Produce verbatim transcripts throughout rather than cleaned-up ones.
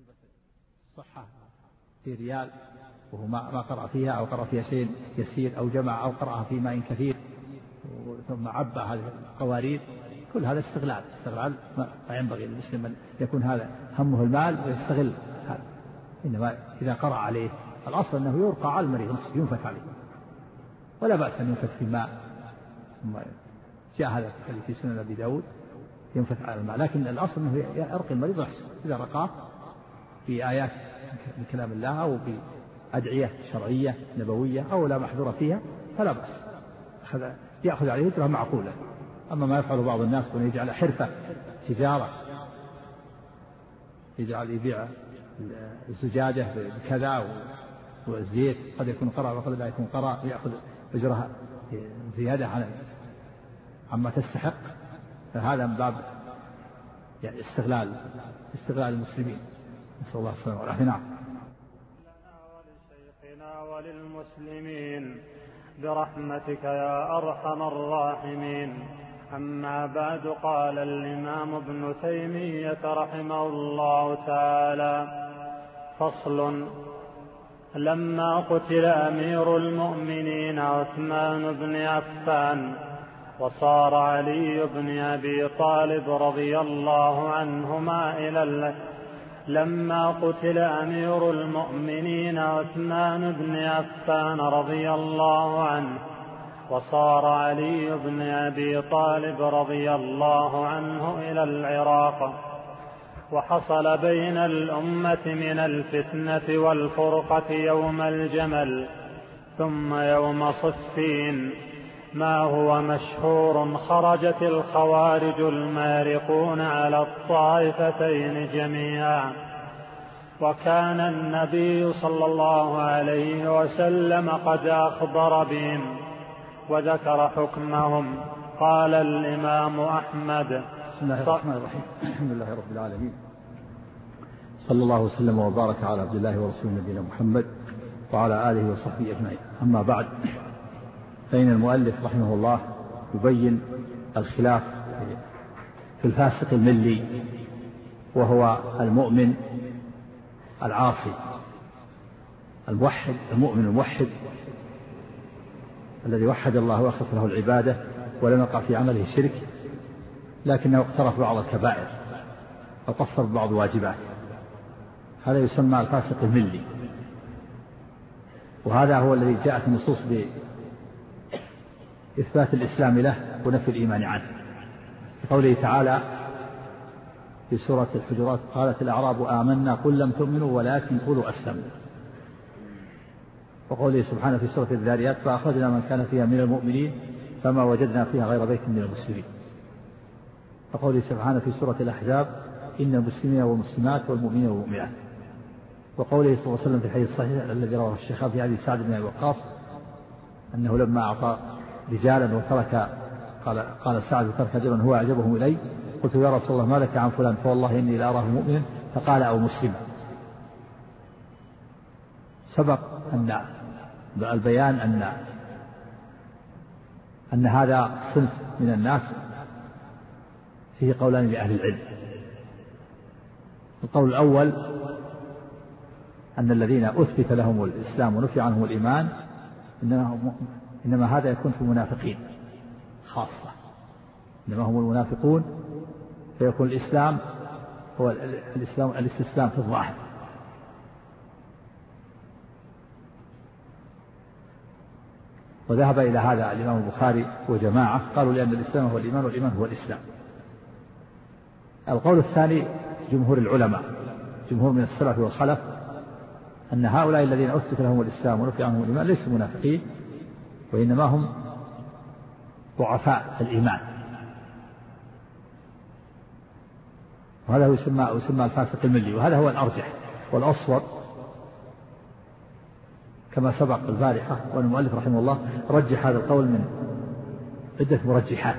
الصحة في ريال وهو ما ما قرأ فيها أو قرأ فيها شيء يسير أو جمع أو قرأها في ماء كثير ثم عبى هذه القوارير، كل هذا استغلال استغلال ما ينبغي للمسلم أن يكون هذا همه المال ويستغل هذا. إنما إذا قرأ عليه الأصل أنه يرقى على المريض ينفث عليه، ولا بأس أن ينفث في الماء، جاء هذا في سنن أبي داود ينفث على الماء، لكن الأصل أنه يرقي المريض ويحسن إذا رقاه في آيات من كلام الله أو بأدعية شرعية نبوية أو لا محذور فيها فلا بأس، يأخذ عليه أجره معقولة. أما ما يفعل بعض الناس وأن يجعل حرفة تجارة، يجعل يبيع الزجاجة بكذا والزيت قد يكون قرأ وقد لا يكون قرأ، يأخذ أجرها زيادة عن عما تستحق، فهذا من باب يعني استغلال استغلال المسلمين، نسأل الله السلامة والعافية. نعم. لنا ولشيخنا وللمسلمين برحمتك يا أرحم الراحمين. أما بعد، قال الإمام ابن تيمية رحمه الله تعالى: فصل. لما قتل أمير المؤمنين عثمان بن عفان وصار علي بن أبي طالب رضي الله عنهما إلى الله لما قتل أمير المؤمنين عثمان بن عفان رضي الله عنه وصار علي بن أبي طالب رضي الله عنه إلى العراق، وحصل بين الأمة من الفتنة والفرقة يوم الجمل ثم يوم صفين ما هو مشهور: خرجت الخوارج المارقون على الطائفتين جميعا، وكان النبي صلى الله عليه وسلم قد أخبر بهم وذكر حكمهم. قال الإمام أحمد: بسم الله الرحمن الرحيم، الحمد لله رب العالمين، صلى الله وسلم وبارك على عبد الله ورسوله نبينا محمد وعلى آله وصحبه أجمعين. أما بعد، فإن المؤلف رحمه الله يبين الخلاف في الفاسق الملي، وهو المؤمن العاصي الموحد، المؤمن الموحد الذي وحد الله وأخلص له العبادة ولم يقع في عمله شرك، لكنه اقترف بعض الكبائر أو قصر بعض الواجبات، هذا يسمى الفاسق الملي. وهذا هو الذي جاءت النصوص بإثبات الإسلام له ونفي الإيمان عنه، قوله تعالى في سورة الحجرات: قالت الأعراب آمنا قل لم تؤمنوا ولكن قولوا أسلمنا. وقوله سبحانه في سورة الذاريات: فأخرجنا من كان فيها من المؤمنين فما وجدنا فيها غير بيت من المسلمين. وقوله سبحانه في سورة الأحزاب: إن المسلمين والمسلمات والمؤمنين والمؤمنات. وقوله صلى الله عليه وسلم في الحديث الصحيح الذي رواه الشيخان في حديث سعد بن أبي وقاص أنه لما أعطى رجالا وترك قال قال سعد: ترك رجلا هو أعجبهم إلي، قلت يا رسول الله ما لك عن فلان؟ فوالله إني لأراه مؤمنا. فقال: أو مسلما. سبق أن البيان أن أن هذا صنف من الناس فيه قولان لأهل العلم. القول الأول أن الذين أثبت لهم الإسلام ونفي عنهم الإيمان إنما, إنما هذا يكون في المنافقين خاصة، إنما هم المنافقون، فيكون الإسلام هو الإسلام الاستسلام في الظاهر. وذهب إلى هذا الإمام البخاري وجماعة، قالوا لأن الإسلام هو الإيمان والإيمان هو الإسلام. القول الثاني جمهور العلماء، جمهور من السلف والخلف، أن هؤلاء الذين أثبت لهم الإسلام ونفي عنهم الإيمان ليسوا منافقين، وإنما هم ضعفاء الإيمان، وهذا هو يسمى, يسمى الفاسق الملي. وهذا هو الأرجح والأصوب كما سبق البارحة، والمؤلف رحمه الله رجح هذا القول من عدة مرجحات،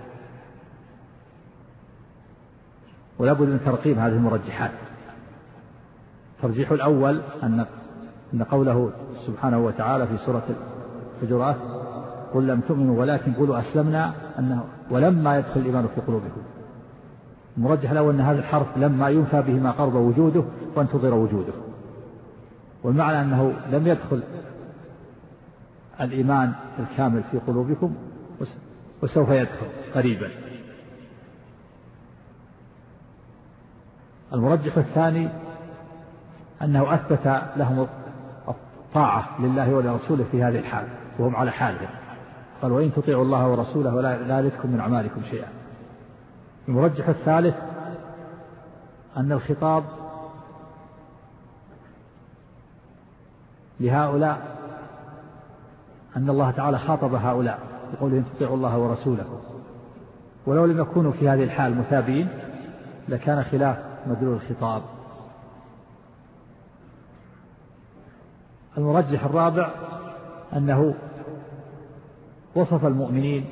ولا بد من ترقيم هذه المرجحات. الترجيح الأول أن أن قوله سبحانه وتعالى في سورة الحجرات: قل لم تؤمنوا ولكن قولوا أسلمنا، أنه ولما يدخل الإيمان في قلوبكم. المرجح الأول أن هذا الحرف لما ينفى به ما قرب وجوده وانتظر وجوده. والمعنى أنه لم يدخل الإيمان الكامل في قلوبكم وسوف يدخل قريبا. المرجح الثاني أنه أثبت لهم الطاعة لله ولرسوله في هذه الحال وهم على حالهم، قال وإن تطيعوا الله ورسوله ولا يلدكم من أعمالكم شيئا. المرجح الثالث أن الخطاب لهؤلاء، أن الله تعالى خاطب هؤلاء بقوله إن تطيعوا الله ورسوله، ولو لم يكونوا في هذه الحال مثابين لكان خلاف مدلول الخطاب. المرجح الرابع أنه وصف المؤمنين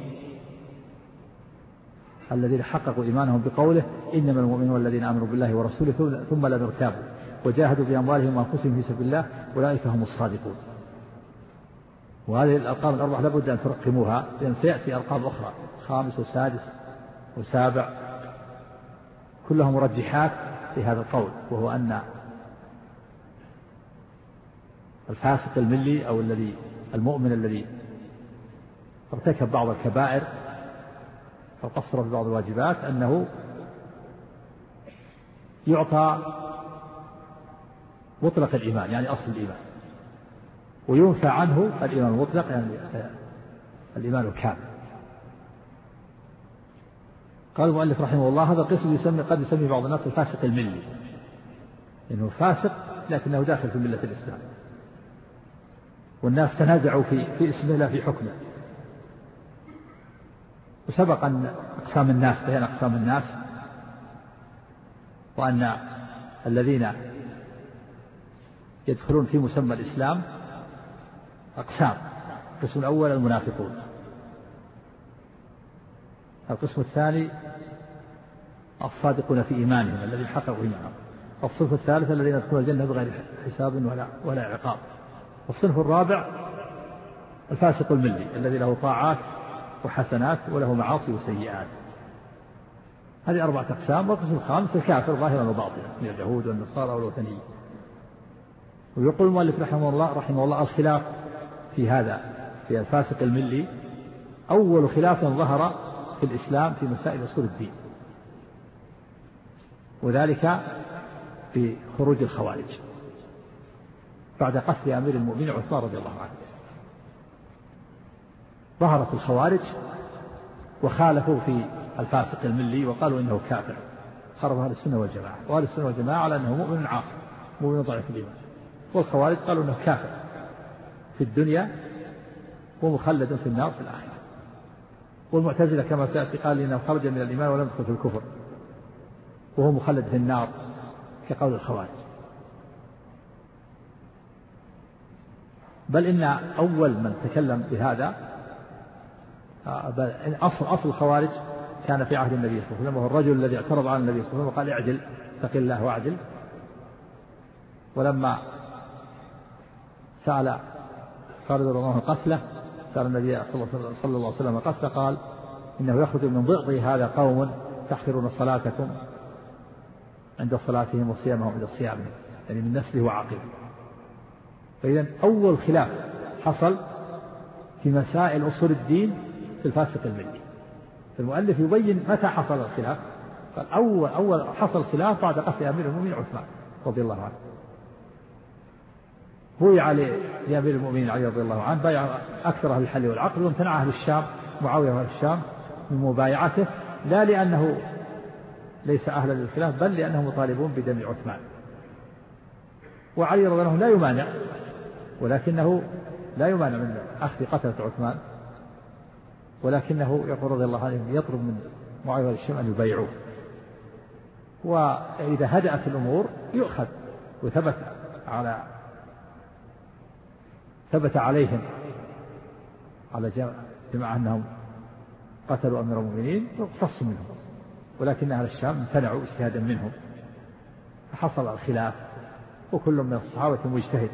الذين حققوا إيمانهم بقوله إنما المؤمنون الذين آمنوا بالله ورسوله ثم لم يرتابوا وجاهدوا بأموالهم وأنفسهم في سبيل الله أولئك هم الصادقون. وهذه الأرقام الأربعة لابد أن ترقموها، لأن سيأتي أرقام أخرى خامس وسادس وسابع كلها مرجحات في هذا القول، وهو أن الفاسق الملي أو الذي المؤمن الذي ارتكب بعض الكبائر أو قصر في بعض الواجبات أنه يعطى مطلق الإيمان يعني أصل الإيمان، وينفى عنه الإيمان المطلق يعني الإيمان الكامل. قال المؤلف رحمه الله هذا القسم يسمي قد يسمي بعض الناس الفاسق الملي، لأنه فاسق لكنه داخل في ملة الإسلام، والناس تنازعوا في في اسمه لا في حكمه. وسبق أن أقسام الناس بين أقسام الناس، وأن الذين يدخلون في مسمى الإسلام أقسام. القسم الأول المنافقون، القسم الثاني الصادقون في إيمانهم الذين حققوا إيمانهم، الصنف الثالث الذين يدخلون الجنة بغير حساب ولا ولا عقاب، الصنف الرابع الفاسق الملي الذي له طاعات وحسنات وله معاصي وسيئات. هذه أربعة أقسام. والقسم الخامس الكافر ظاهرا وباطنا من اليهود والنصارى والوثنيين. ويقول المؤلف رحمه الله رحمه الله الخلاف في هذا في الفاسق الملي أول خلاف ظهر في الإسلام في مسائل أصول الدين، وذلك بخروج الخوارج بعد قتل أمير المؤمنين عثمان رضي الله عنه. ظهرت الخوارج وخالفوا في الفاسق الملي وقالوا إنه كافر، خرب أهل السنة والجماعة، وأهل السنة والجماعة على أنه مؤمن عاصي مؤمن ضعيف الإيمان، والخوارج قالوا إنه كافر في الدنيا ومخلد في النار في الآخرة. والمعتزلة كما سيأتي قال إنه خرج من الإيمان ولم يدخل في الكفر وهو مخلد في النار كقول الخوارج. بل إن أول من تكلم بهذا أصل أصل الخوارج كان في عهد النبي صلى الله عليه وسلم، وهو الرجل الذي اعترض على النبي صلى الله عليه وسلم وقال اعدل اتق الله واعدل. ولما سأل خالد رضي الله عنه قتله سأل النبي صلى الله عليه وسلم قتله قال إنه يخرج من ضئضي هذا قوم تحقرون صلاتكم عند صلاتهم وصيامهم عند صيامهم، يعني من نسله وعقله. فإذا أول خلاف حصل في مسائل أصول الدين في الفاسق الملي. المؤلف يبين متى حصل الخلاف، قال أول أول حصل خلاف بعد قتل أمير المؤمنين عثمان رضي الله عنه. بويع عليه لأمير المؤمنين علي رضي الله عنه، بايع أكثر أهل الحل والعقد، وامتنع أهل الشام معاوية وأهل الشام من مبايعته، لا لأنه ليس أهلا للخلاف بل لأنهم مطالبون بدم عثمان. وعلي رضي الله عنه لا يمانع، ولكنه لا يمانع من أخذ قتلة عثمان، ولكنه يقول رضي الله عنه يطلب من معاوية وأهل الشام أن يبايعوه. وإذا هدأت الأمور يؤخذ وثبت على ثبت عليهم على جماعة أنهم قتلوا أمير المؤمنين واقتصوا منهم، ولكن أهل الشام امتنعوا اجتهادا منهم، فحصل الخلاف. وكل من الصحابة مجتهد،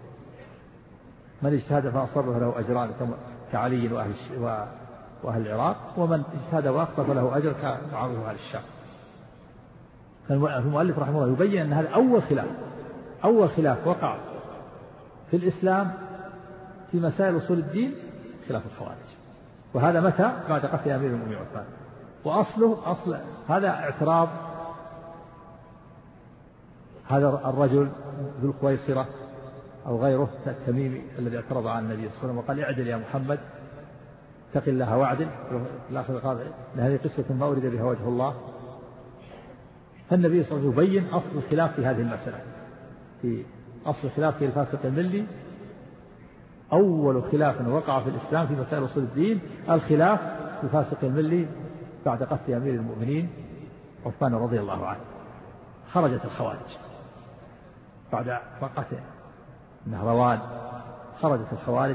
من اجتهد فأصاب فله أجران كعلي وأهل, وأهل العراق، ومن اجتهد وأخطأ فله أجر كمعاوية وأهل الشام. المؤلف رحمه الله يبين أن هذا أول خلاف أول خلاف وقع في الإسلام في مسائل أصول الدين خلاف الخوارج. وهذا متى؟ بعد قتل أمير المؤمنين عثمان. وأصله أصل هذا اعتراض هذا الرجل ذو الخويصرة أو غيره التميمي الذي اعترض على النبي صلى الله عليه وسلم وقال اعدل يا محمد اتق الله واعدل. قال هذه قصة ما أريد بها وجه الله. فالنبي صلى الله عليه وسلم يبين أصل الخلاف في هذه المسألة. في أصل الخلاف في الفاسق الملي أول خلاف وقع في الإسلام في مسائل أصول الدين الخلاف في الفاسق الملي بعد قتل أمير المؤمنين عثمان رضي الله عنه. خرجت الخوارج بعد قتل نهروان، خرجت الخوارج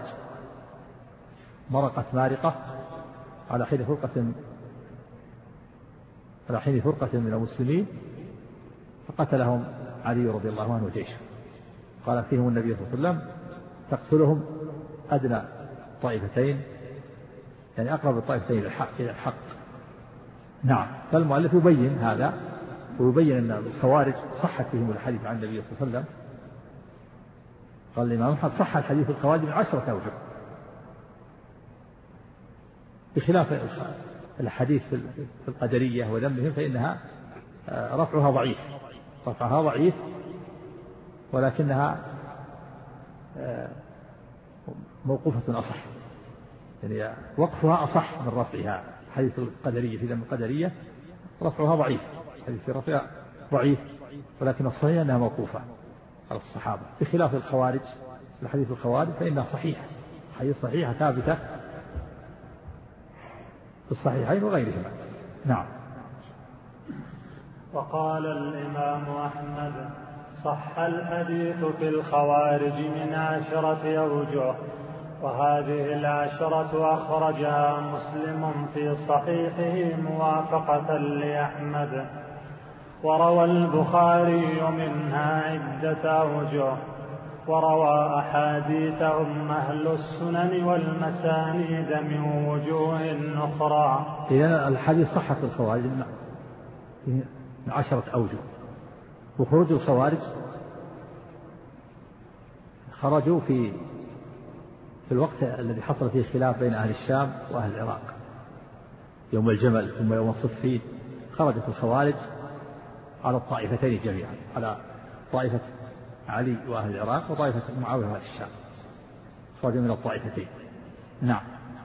مرقت مارقة على حين فرقة على حين فرقة من المسلمين فقتلهم علي رضي الله عنه وجيشه. قال فيهم النبي صلى الله عليه وسلم تقتلهم أدنى طائفتين يعني أقرب الطائفتين إلى الحق إلى الحق. نعم. فالمؤلف يبين هذا ويبين أن الخوارج صحت فيهم الحديث عن النبي صلى الله عليه وسلم. قال الإمام أحمد صح الحديث الخوارج من عشرة أوجه بخلاف الحديث في القدرية وذمهم فإنها رفعها ضعيف رفعها ضعيف ولكنها موقوفة أصح يعني وقفها أصح من رفعها. حديث القدرية في ذم القدرية رفعها ضعيف حديث رفعها ضعيف ولكن الصحيح أنها موقوفة على الصحابة بخلاف الخوارج. الحديث الخوارج فإنها صحيحة حديث صحيحة ثابتة في الصحيحين وغيرهما. نعم. وقال الإمام أحمد صح الحديث في الخوارج من عشرة أوجه وهذه العشرة أخرجها مسلم في صحيحه موافقة لأحمد وروى البخاري منها عدة أوجه وروى أحاديثهم أهل السنن والمسانيد من وجوه أخرى. إذا الحديث صحة الخوارج من عشرة أوجه. وخروج الخوارج خرجوا في في الوقت الذي حصل فيه خلاف بين أهل الشام وأهل العراق يوم الجمل ثم يوم الصفين. خرجت الخوارج على الطائفتين جميعا على طائفة علي وأهل العراق وطائفة معاوية وأهل الشام. خرجوا من الطائفتين. نعم.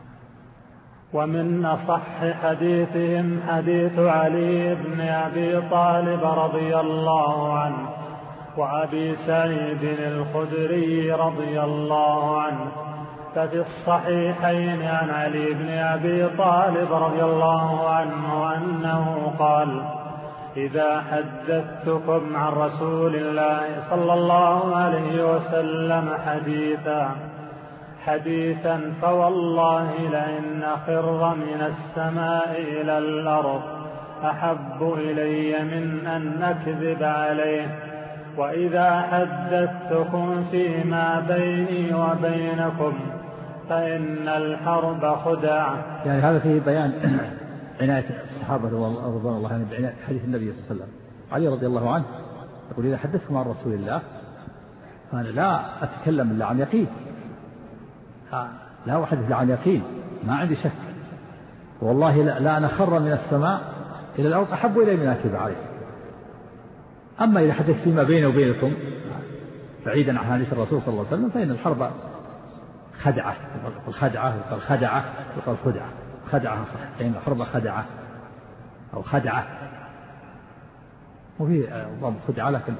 ومن أصح حديثهم حديث علي بن أبي طالب رضي الله عنه وأبي سعيد الخدري رضي الله عنه. ففي الصحيحين عن علي بن أبي طالب رضي الله عنه أنه قال إذا حدثتكم عن رسول الله صلى الله عليه وسلم حديثا حديثا فوالله لئن أخر من السماء إلى الأرض أحب إلي من أن أكذب عليه. وإذا حدثتكم فيما بيني وبينكم فإن الحرب خدعة. يعني هذا فيه بيان عناية الصحابة رضوان الله عنهم بعناية حديث النبي صلى الله عليه وسلم. علي رضي الله عنه يقول إذا حدثتكم عن رسول الله فأنا لا أتكلم إلا عن يقين لا أحدث إلا عن يقين ما عندي شك والله لا, لا أنا خر من السماء إلى الأرض أحب إلي من أكذب عليه. أما إذا حدث فيما بيني وبينكم بعيدا عن حديث الرسول صلى الله عليه وسلم فإن الحرب خدعة. الخدعة يقال خدعة يقال خدعة خدعة صح فإن الحرب خدعة أو خدعة وفي ضم خدعة لكن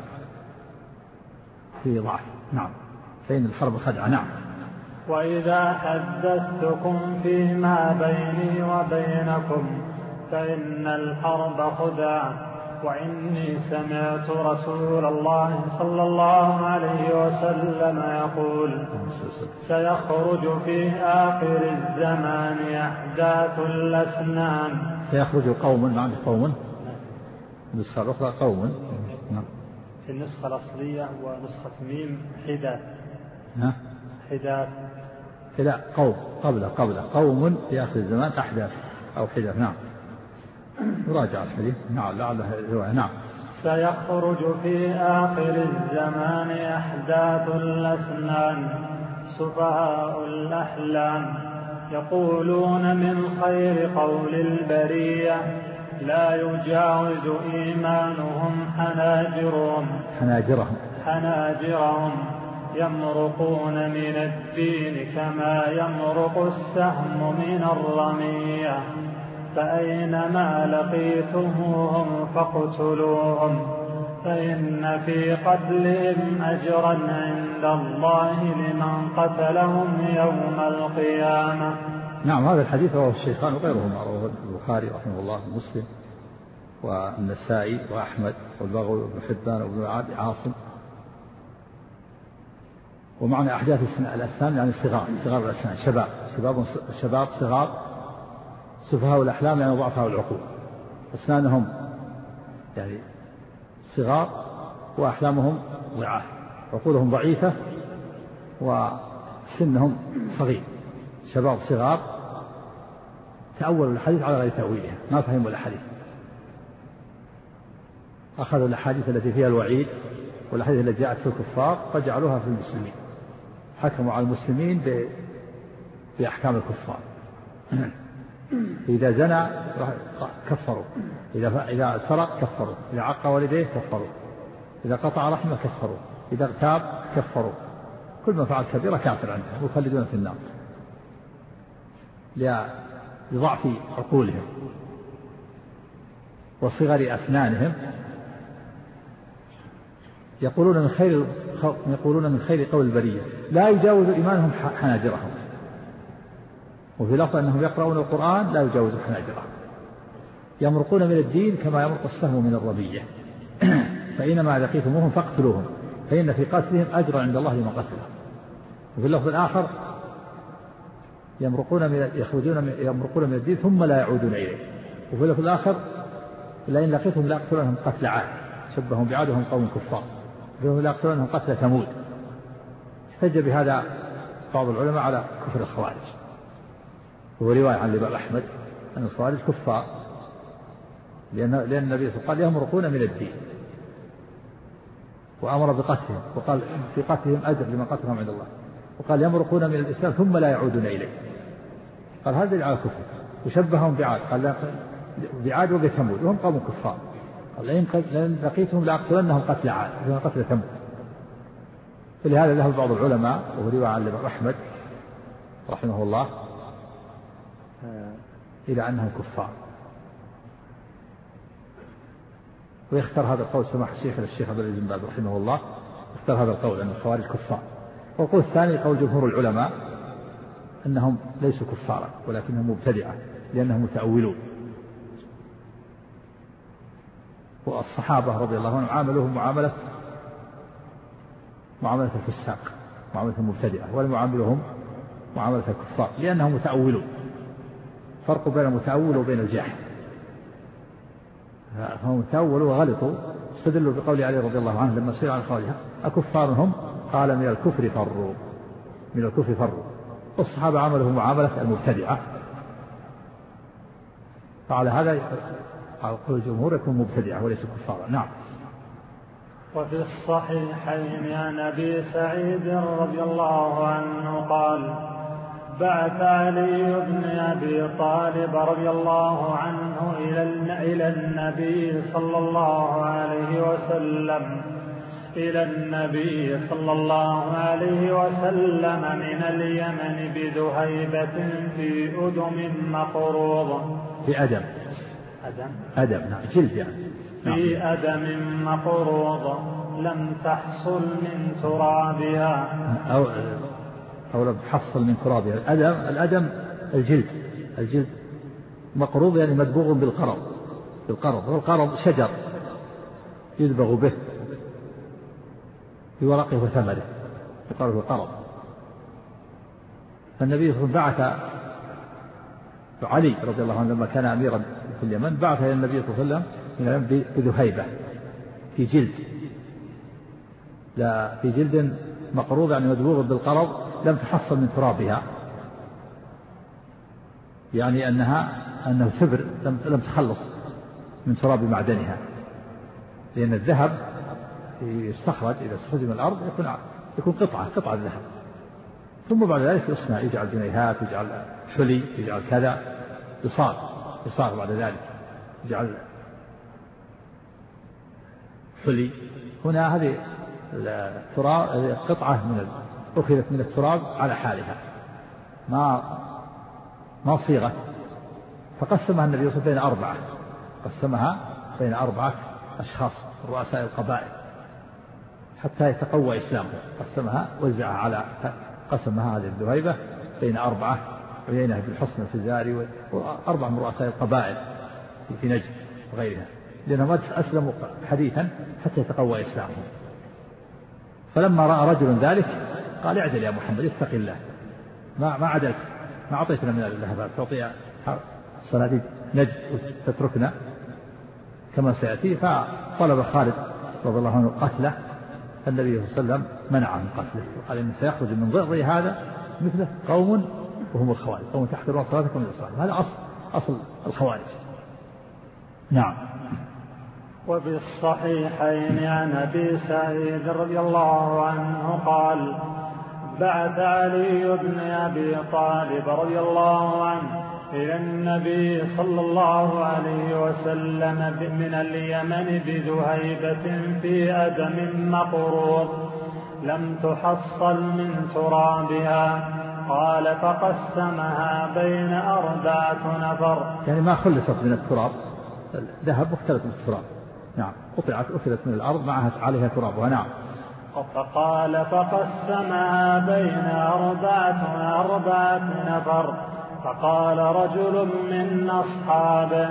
في ضعف. نعم. فإن الحرب خدعة. نعم. وإذا حدثتكم فيما بيني وبينكم فإن الحرب خدعة. وإني سمعت رسول الله صلى الله عليه وسلم يقول سيخرج في آخر الزمان أحداث الأسنان. سيخرج قوم معنى قوم النسخة الأخرى قوم في النسخة الأصلية ونسخة ميم حداث حداث لا قوم قبل قبل قوم في آخر الزمان أحداث أو حداث. نعم. راجع الحديث. نعم لعله رواية. نعم. سيخرج في آخر الزمان أحداث الأسنان سفهاء الأحلام يقولون من خير قول البرية لا يجاوز إيمانهم حناجرهم حناجرهم حناجرهم يمرقون من الدين كما يمرق السهم من الرمية فأينما لقيتموهم فاقتلوهم فإن في قتلهم أجرا عند الله لمن قتلهم يوم القيامة. نعم، هذا الحديث رواه الشيخان وغيرهما، رواه البخاري رحمه الله ومسلم والنسائي وأحمد والبغوي وابن حبان وابن عاصم. ومعنى أحداث الأسنان يعني صغار صغار الأسنان، شباب شباب شباب صغار، سفهاء الأحلام يعني ضعفاء العقول، أسنانهم يعني صغار وأحلامهم ضعاف، عقولهم ضعيفة وسنهم صغير، شباب صغار تأولوا الحديث على غير تأويلها، ما فهموا الحديث، أخذوا الأحاديث التي فيها الوعيد والأحاديث التي جاءت في الكفار فجعلوها في المسلمين، حكموا على المسلمين بأحكام الكفار. إذا زنى كفروا، إذا إذا سرق كفروا، إذا عق والديه كفروا، إذا قطع رحمه كفروا، إذا اغتاب كفروا، كل ما فعل كبيرة كافر عندهم يخلدون في النار لضعف عقولهم وصغر أسنانهم. يقولون من خير يقولون من خير قول البرية لا يجاوز إيمانهم حناجرهم، وفي لفظ أنهم يقرؤون القرآن لا يجاوز حناجرهم، يمرقون من الدين كما يمرق السهم من الرمية فإنما لقيتموهم فاقتلوهم فإن في قتلهم أجرا عند الله لمن قتلهم. وفي اللفظ الآخر يمرقون من يخرجون من يمرقون من الدين ثم لا يعودون إليه. وفي اللفظ الآخر لئن لقيتهم لأقتلنهم قتل عاد شبههم بعاد وهم قوم كفار، فهم لأقتلنهم قتل ثمود. احتج بهذا بعض العلماء على كفر الخوارج، وهو رواية عن الإمام أحمد أن الخوارج كفار لأن لأن النبي صلى الله عليه وسلم قال يمرقون من الدين وأمر بقتلهم، وقال في قتلهم أجر لمن قتلهم عند الله، وقال يمرقون من الإسلام ثم لا يعودون إليه، قال هذا على كفر. وشبههم بعاد، قال بعاد وبثمود وهم قوم كفار، قال لئن لقيتهم لأقتلنهم قتل عاد كما قتل ثمود. فلهذا ذهب بعض العلماء وهو رواية عن الإمام أحمد رحمه الله إلى أنهم كفار، ويختار هذا القول سماح الشيخ الشيخ عبد العزيز بن باز رحمه الله، اختار هذا القول أن الخوارج كفار. والقول الثاني قول جمهور العلماء أنهم ليسوا كفارا ولكنهم مبتدعة لأنهم متأولون، والصحابة رضي الله عنهم عاملوهم معاملة معاملة الفساق، معاملة المبتدعة، ولم يعاملوهم معاملة الكفار لأنهم متأولون. فرق بين المتأول وبين الجاحد، فهم تأولوا وغلطوا، استدلوا بقول علي رضي الله عنه لما سئل عن الخوارج أكفار هم؟ قال من الكفر فروا، من الكفر فروا. والصحابة عملوا معاملة المبتدعة، فعلى هذا قول الجمهور يكون مبتدعة وليس كفارا. نعم. وفي الصحيحين عن أبي سعيد رضي الله عنه قال بعث علي بن أبي طالب رضي الله عنه إلى النبي صلى الله عليه وسلم إلى النبي صلى الله عليه وسلم من اليمن بذهيبة في أدم مقروض في أدم أدم أدم نعم جلد يعني في أدم مقروض لم تحصل من ترابها أو أو لم تحصل من ترابها. الأدم الأدم الجلد الجلد مقروض يعني مدبوغ بالقرض بالقرض والقرض شجر يدبغ به بورقه وثمره يقال له قرض. فالنبي صلى الله عليه وسلم بعث علي رضي الله عنه لما كان أميرا في اليمن بعث إلى النبي صلى الله عليه وسلم بذهيبة في جلد لا في جلد مقروض يعني مدبوغ بالقرض لم تحصل من ترابها، يعني أنها أنه ثبر لم لم تخلص من تراب معدنها. لأن الذهب يستخرج إذا استخرج من الأرض يكون يكون قطعة قطعة ذهب، ثم بعد ذلك يصنع، يجعل جنيهات، يجعل حلي، يجعل كذا، يصار يصار بعد ذلك يجعل حلي. هنا هذه التراب قطعة من أخذت من التراب على حالها، ما ما صيغت، فقسمها النبي صلى الله عليه وسلم بين أربعة، قسمها بين أربعة أشخاص رؤساء القبائل حتى يتقوى إسلامه، قسمها وزعها على قسمها هذه الذهيبة بين أربعة، عيينة بن حصن الفزاري وأربعة من رؤساء القبائل في نجد وغيرها، لأنهم أسلموا حديثا حتى يتقوى إسلامه. فلما رأى رجل ذلك قال اعدل يا محمد، اتق الله، ما ما عدلت، ما أعطيتنا من الذهب تعطي الصناديد نجد وتتركنا كما سيأتي. فطلب خالد رضي الله عنه قتله، النبي صلى الله عليه وسلم منعه من قتله وقال إن سيخرج من ضري هذا مثله قوم وهم الخوارج، قوم تحقرون صلاتكم من الصلاة، هذا أصل أصل الخوارج. نعم. وبالصحيحين عن أبي سعيد رضي الله عنه قال بعث علي بن أبي طالب رضي الله عنه إلى النبي صلى الله عليه وسلم من اليمن بذهيبة في أدم مقروض لم تحصل من ترابها، قال فقسمها بين أربعة نفر. يعني ما خلصت من التراب، ذهب مختلط بالتراب. نعم، قطعت أخذت من الأرض معها عليها ترابها. نعم. فقال فقسمها بين أربعة أربعة نفر. فقال رجل من أصحابه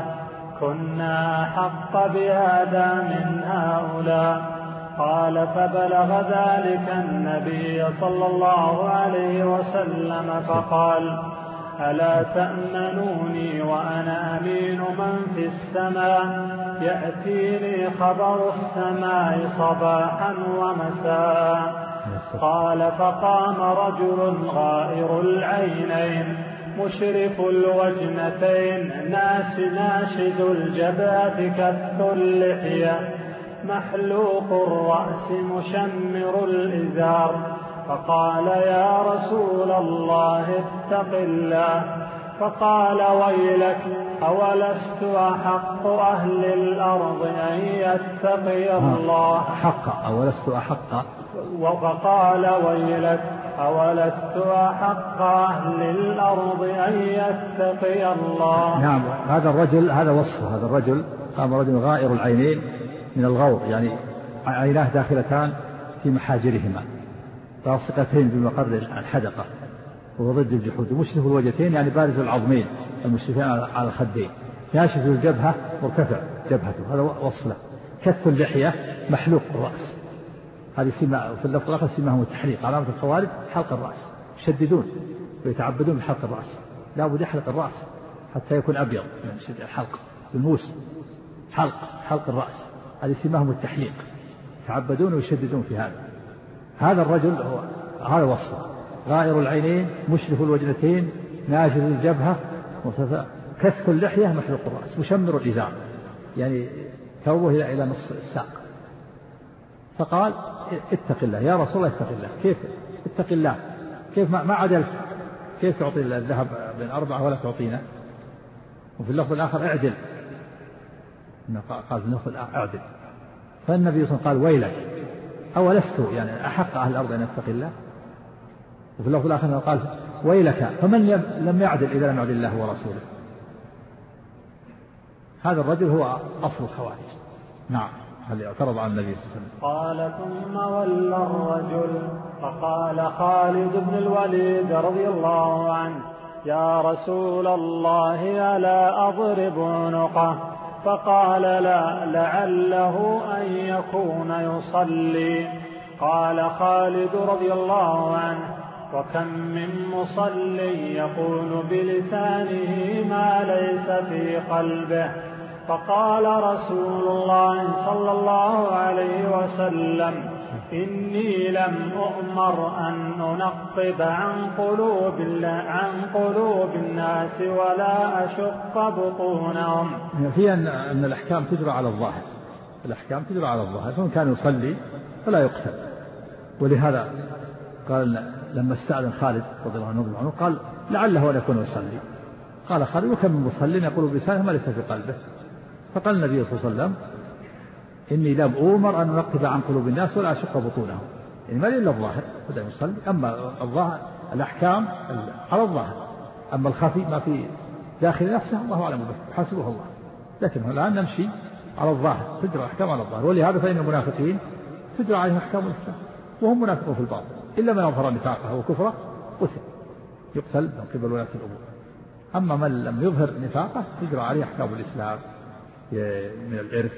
كنا أحق بهذا من هؤلاء. قال فبلغ ذلك النبي صلى الله عليه وسلم فقال ألا تأمنوني وأنا أمين من في السماء، يأتيني خبر السماء صباحا ومساء. قال فقام رجل غائر العينين مشرف الوجنتين ناس ناشز الجبهة كث اللحية محلوق الرأس مشمر الإزار. فقال يا رسول الله اتق الله. فقال ويلك أولست أحق أهل الأرض أن يتقي الله. حق أولست أحق. فقال ويلك أولست أحق أهل الأرض أن يتقي الله. نعم. هذا الرجل هذا وصفه، هذا الرجل قام رجل غائر العينين من الغور، يعني عيناه داخلتان في محاجرهما لاصقتين بمقر الحدقة وهو ضد الجحود، مشرف الوجهتين يعني بارز العظمين المشرفين على الخدين، ناشف الجبهة مرتفع جبهته، هذا وصله. كث اللحية محلوق الرأس، هذه سمة في اللفظ الآخر سماهم التحليق، علامة الخوارج حلق الرأس، يشددون ويتعبدون بحلق الرأس، لا بد يحلق الرأس حتى يكون أبيض من الحلق بالموس، حلق حلق الرأس، هذه سماهم التحليق، يتعبدون ويشددون في هذا. هذا الرجل هو هذا وصفه، غائر العينين مشرف الوجنتين ناشز الجبهة كث اللحية محلوق الرأس مشمر الإزار، يعني ثوبه إلى إلى نصف الساق. فقال اتق الله يا رسول الله، اتق الله. كيف اتق الله؟ كيف ما عدلت؟ كيف تعطي الذهب بين أربعة ولا تعطينا؟ وفي اللفظ الآخر اعدل، قال في اللفظ الآخر اعدل. فالنبي صلى الله عليه وسلم قال ويلك أولست يعني أحق أهل الأرض أن يتقي الله. وفي اللفظ الآخر قال ويلك فمن لم يعدل إذا لم يعدل الله ورسوله. هذا الرجل هو أصل الخوارج. نعم. هل اعترض على النبي صلى الله عليه وسلم. قال ثم ولى الرجل فقال خالد بن الوليد رضي الله عنه يا رسول الله ألا أضرب عنقه؟ فقال لا لعله أن يكون يصلي. قال خالد رضي الله عنه وكم من مصلي يقول بلسانه ما ليس في قلبه. فقال رسول الله صلى الله عليه وسلم إني لم أؤمر أن أنقب عن قلوب, عن قلوب الناس ولا أشق بطونهم. في أن الأحكام تجرى على الظاهر، الأحكام تجرى على الظاهر، فمن كان يصلي فلا يقتل. ولهذا قال لما استأذن خالد رضي الله عنه قال لعله أن يكون يصلي، قال خالد وكم من مصل يقول بلسانه ما ليس في قلبه. فقال النبي صلى الله عليه وسلم إني لم أؤمر أن أنقب عن قلوب الناس ولا أشق بطونهم، يعني ما إلا الظاهر بدأ يصلي، أما الظاهر الأحكام على الظاهر، أما الخفي ما في داخل نفسه الله أعلم به حسبه الله. لكن الآن نمشي على الظاهر، تجرى أحكام على الظاهر. ولهذا فإن المنافقين تجرى عليهم أحكام الإسلام وهم منافقون في الباطن، إلا من أظهر نفاقه وكفره قتل يقتل من قبل ولاة الأمور. أما من لم يظهر نفاقه تجرى عليه أحكام الإسلام من الإرث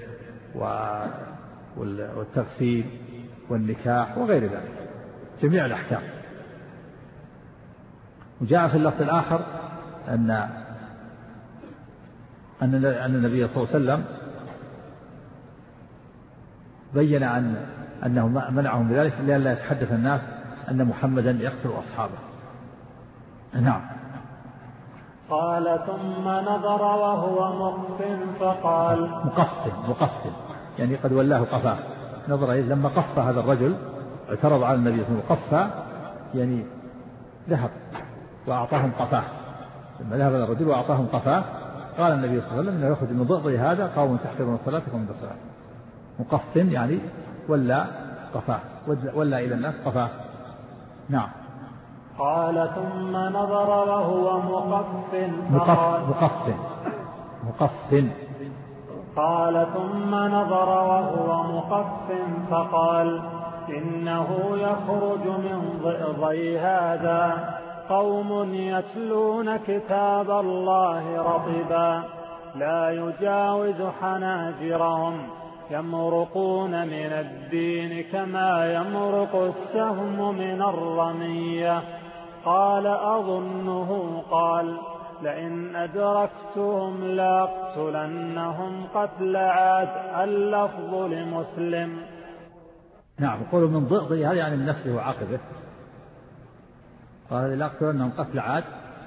والتغسيل والنكاح وغير ذلك، جميع الأحكام. وجاء في اللفظ الآخر أن أن أن النبي صلى الله عليه وسلم بين أن أنه منعهم بذلك لئلا يتحدث الناس أن محمدا يقتل أصحابه. نعم. قال ثم نظر وهو مقف فقال مقف مقف يعني قد ولاه قفاه، نظر لما قف هذا الرجل اعترض على النبي صلى الله عليه وسلم، قف يعني ذهب وأعطاهم قفاه، لما ذهب الرجل وأعطاهم قفاه قال النبي صلى الله عليه وسلم إنه يخرج من ضئضي هذا قوم تحقرون صلاتكم من الصلاة. مقف يعني ولا قفاه، ولا إلى الناس قفاه. نعم. قال ثم نظر وهو مقف فقال مقف مقف قال ثم نظر وهو مقف فقال إنه يخرج من ضئضي هذا قوم يتلون كتاب الله رطبا لا يجاوز حناجرهم يمرقون من الدين كما يمرق السهم من الرمية. قال أظنه قال لئن أدركتهم لأقتلنهم قتل عاد. اللفظ لمسلم. نعم. يقول من ضئضي هذا يعني من نسله وعقبه، قال لأقتلنهم قتل عاد.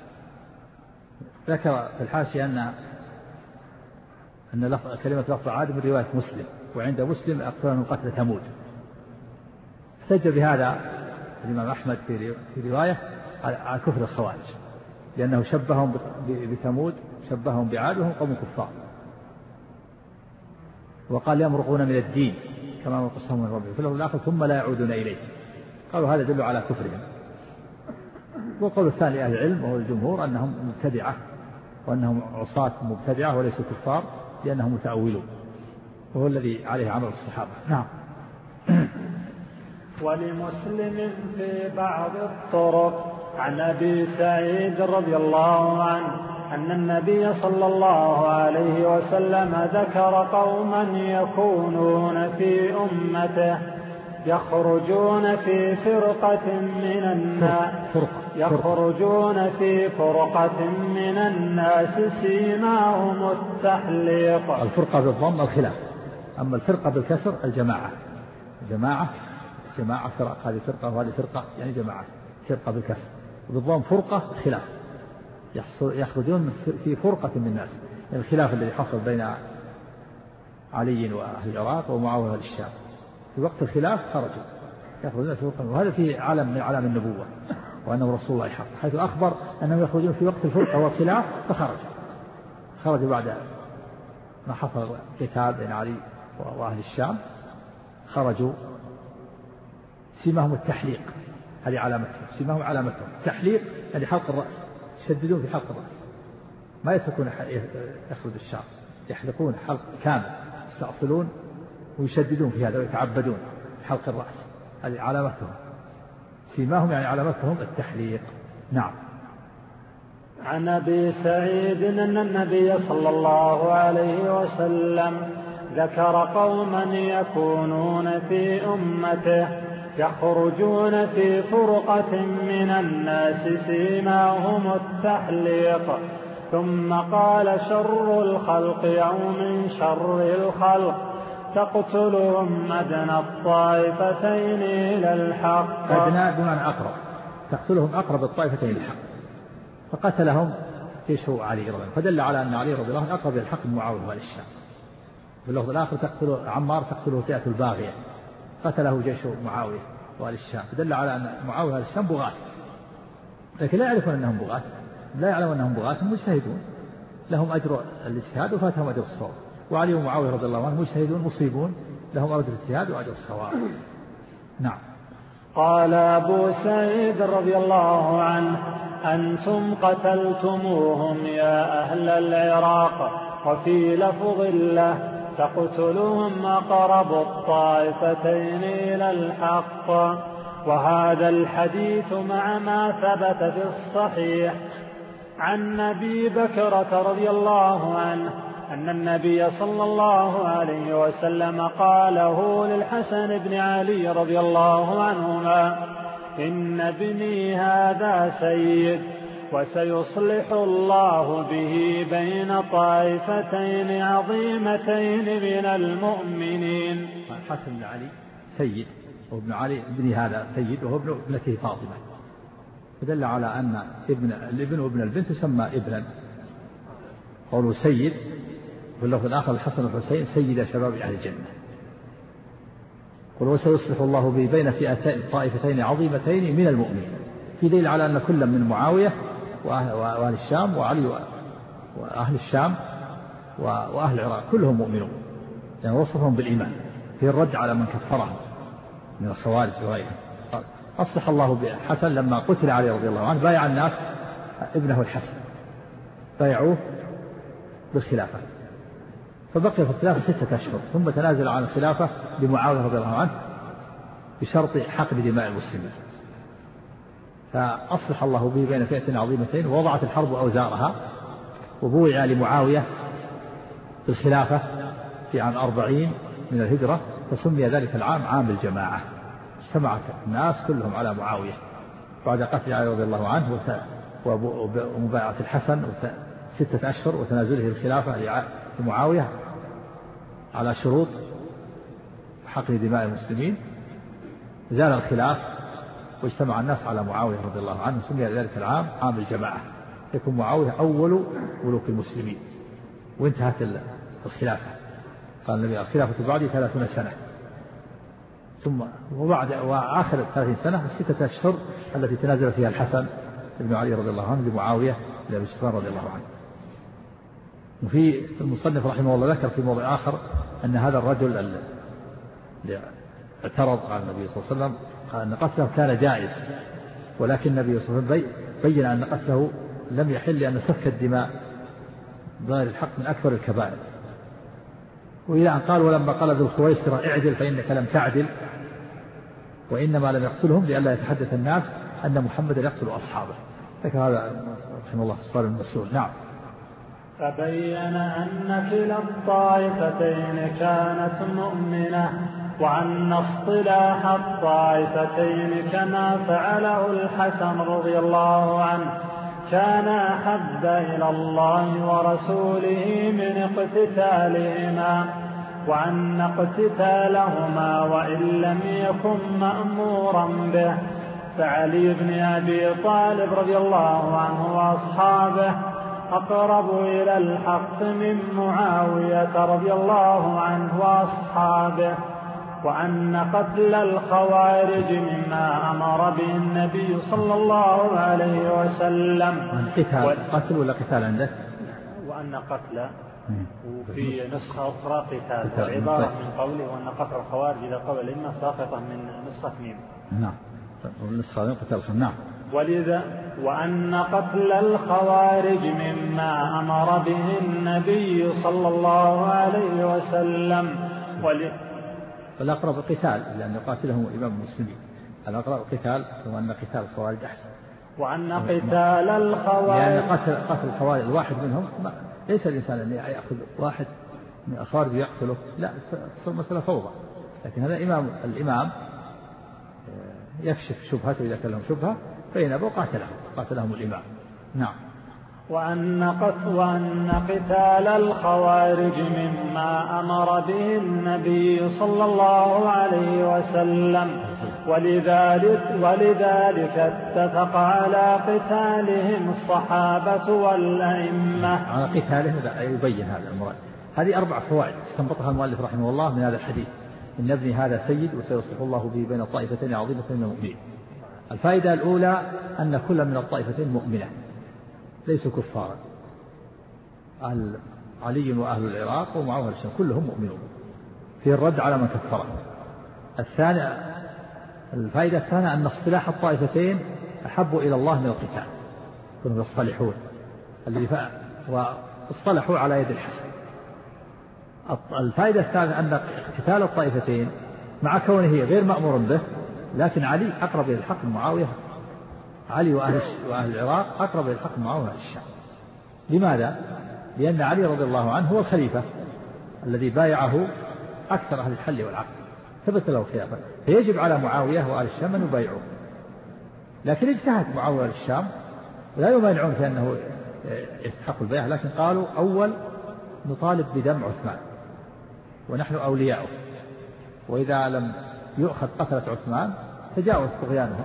ذكر في الحاشية أن أن لفظ كلمة لفظ عاد من رواية مسلم، وعند مسلم أقتلنهم قتل ثمود. احتج بهذا الإمام أحمد في في رواية على كفر الخوارج، لأنه شبههم بثمود، شبههم بعاد وهم قوم كفار، وقال يمرقون من الدين كما مرق السهم من ربهم في اللفظ الآخر ثم لا يعودون إليه، قالوا هذا يدل على كفرهم. والقول الثاني لأهل العلم وهو الجمهور أنهم مبتدعة، وأنهم عصاة مبتدعة وليسوا كفار لأنهم متأولون، وهو الذي عليه عمل الصحابة. نعم. ولمسلم في بعض الطرق عن أبي سعيد رضي الله عنه أن النبي صلى الله عليه وسلم ذكر قوما يكونون في أمته يخرجون في فرقة من الناس يخرجون في فرقة من الناس سيماهم التحليق. الفرقة بالضم الخلاف، أما الفرقة بالكسر الجماعة. جماعة جماعة فرق، هذه فرقة وهذه فرقة يعني جماعة. فرقة بالكسر وبالضم فرقة خلاف، يخرجون في فرقة من الناس، يعني الخلاف الذي حصل بين علي وأهل العراق ومعاوية وأهل الشام في وقت الخلاف خرجوا يخرجون في فرقة، وهذا في علم من علام النبوة وأنه رسول الله حق، حيث أخبر أنهم يخرجون في وقت الفرقة والخلاف فخرجوا خرجوا بعد ما حصل قتال بين علي وأهل الشام، خرجوا سيماهم التحليق، هذه علامتهم، سيماهم علامتهم التحليق يعني حلق الرأس، يشددون في حلق الرأس، ما يتركون يخرج الشعر، يحلقون حلق كامل، يستأصلون ويشددون في هذا ويتعبدون حلق الرأس، هذه علامتهم، سيماهم يعني علامتهم التحليق. نعم. عن أبي سعيد أن النبي صلى الله عليه وسلم ذكر قوما يكونون في أمته يخرجون في فرقة من الناس سيماهم التحليق، ثم قال شر الخلق أو من شر الخلق تقتلهم أدنى الطائفتين إلى الحق. أدنى بمعنى أقرب، تقتلهم أقرب الطائفتين إلى الحق، فقتلهم ايش هو علي رضي الله عنه، فدل على أن علي رضي الله عنه أقرب إلى الحق من معاوية وأهل الشام، في اللفظ الآخر تقتل عمار تقتله فئة الباغية، قتله جيش معاوية وآل الشام، فدل على أن معاوية وآل الشام بغاة، لكن لا يعرفون أنهم بغاة، لا يعلمون أنهم بغاة، هم مجتهدون لهم أجر الاجتهاد وفاتهم أجر الصواب. وعلي ومعاوية رضي الله عنهم مجتهدون مصيبون لهم أجر الاجتهاد وأجر الصواب. نعم. قال أبو سعيد رضي الله عنه: أنتم قتلتموهم يا أهل العراق. وفي لفظ الله: تقتلهم أقرب الطائفتين إلى الحق. وهذا الحديث مع ما ثبت في الصحيح عن أبي بكرة رضي الله عنه أن النبي صلى الله عليه وسلم قاله للحسن بن علي رضي الله عنهما: إن ابني هذا سيد وسيصلح الله به بين طائفتين عظيمتين من المؤمنين. الحسن بن علي سيد، وابن علي ابن هذا سيد، وهو ابن ابنته فاطمة، فدل على أن ابن الابن وابن البنت يسمى ابنا. قوله سيد في اللفظ الآخر: الحسن والحسين سيد شباب أهل الجنة. قل وسيصلح الله به بين فئتين طائفتين عظيمتين من المؤمنين، في دليل على أن كل من معاوية وأهل الشام وعلي وأهل الشام وأهل العراق كلهم مؤمنون، يعني وصفهم بالإيمان، في الرد على من كفرهم من الخوارج وغيرهم. أصلح الله بالحسن لما قتل علي رضي الله عنه بايع الناس ابنه الحسن، بايعوه بالخلافة، فبقي في الخلافة ستة أشهر، ثم تنازل عن الخلافة بمعاوية رضي الله عنه بشرط حقن دماء المسلمين، فأصلح الله به بين فئتين عظيمتين، ووضعت الحرب أوزارها، وبويع لمعاوية بالخلافة في عام أربعين من الهجرة، فسمي ذلك العام عام الجماعة. اجتمعت الناس كلهم على معاوية بعد قتل علي رضي الله عنه ومبايعة الحسن ستة أشهر وتنازله الخلافة لمعاوية على شروط حقن دماء المسلمين. زال الخلاف واجتمع الناس على معاوية رضي الله عنه، سمي ذلك العام عام الجماعة، يكون معاوية أول ملوك المسلمين، وانتهت الخلافة. قال النبي: الخلافة بعدي ثلاثون سنة، ثم وبعد وآخر ثلاثين سنة ستة أشهر التي تنازل فيها الحسن بن علي رضي الله عنه لمعاوية بن أبي سفيان رضي الله عنه. وفي المصنف رحمه الله ذكر في موضع آخر أن هذا الرجل الذي اعترض على النبي صلى الله عليه وسلم قال أن قتله كان جائز، ولكن النبي صلى الله عليه وسلم بين أن قتله لم يحل، لأن سفك الدماء ظاهر الحق من أكبر الكبائر. وإلى أن قال: ولما قال ذو الخويصرة اعدل فإنك لم تعدل، وإنما لم يقتلهم لئلا يتحدث الناس أن محمد يقتل أصحابه. ذكر هذا رحمه الله في الصالح المسؤول. نعم. فبين أن كلا الطائفتين كانت مؤمنة، وأن اصطلاح الطائفتين كما فعله الحسن رضي الله عنه كان أحب إلى الله ورسوله من اقتتالهما، وأن اقتتالهما وإن لم يكن مأمورا به فعلي بن أبي طالب رضي الله عنه وأصحابه أقرب إلى الحق من معاوية رضي الله عنه وأصحابه، وأن قتل الخوارج مما أمر به النبي صلى الله عليه وسلم. قتال قتل ولا قتال عندك؟ وأن قتل، وفي نسخة أخرى قتال، والعبارة من قوله وأن قتل الخوارج إلى قول إما ساقطة من نسخة ميم. نعم. والنسخة من قتال. نعم. ولذا وأن قتل الخوارج مما أمر به النبي صلى الله عليه وسلم. ول... فالأقرب القتال، لأن يقاتلهم إمام المسلمين، الأقرب القتال، وأن قتال الخوارج أحسن. وأن قتال الخوارج، لأن قتل قتل الخوارج الواحد منهم ما ليس الإنسان أن يأخذ واحد من الخوارج ويقتله، لا، تصير مسألة فوضى. لكن هذا إمام الإمام يكشف شبهته إذا كان لهم شبهة، فإن أبوا قاتلهم قاتلهم الإمام. نعم. وأن قتل وأن قتال الخوارج مما أمر به النبي صلى الله عليه وسلم، ولذلك ولذلك اتفق على قتالهم الصحابة والأئمة. على قتالهم لا يبين هذا المراد، هذه أربع فوائد استنبطها المؤلف رحمه الله من هذا الحديث: إن ابني هذا سيد وسيصلح الله به بين الطائفتين عظيمتين من المؤمنين. الفائدة الأولى أن كل من الطائفتين مؤمنة ليسوا كفارا، علي وأهل العراق ومعاوية الشام كلهم مؤمنون، في الرد على من كفرهم. الثانية الفائدة الثانية أن اصطلاح الطائفتين أحب إلى الله من القتال، كانوا يصطلحون الذي واصطلحوا على يد الحسن. الفائدة الثالثة أن قتال الطائفتين مع كونه غير مأمور به، لكن علي أقرب إلى الحق من معاوية، علي وأهل, وأهل العراق أقرب إلى الحق من معاوية وأهل الشام. لماذا؟ لأن علي رضي الله عنه هو الخليفة الذي بايعه أكثر أهل الحل والعقد، ثبت له خلافة، فيجب على معاوية وأهل الشام أن يبايعوه. لكن اجتهد معاوية وأهل الشام لا يمانعون في أنه يستحق البيعة، لكن قالوا أول نطالب بدم عثمان ونحن أولياؤه، وإذا لم يؤخذ قتلة عثمان تجاوز طغيانها،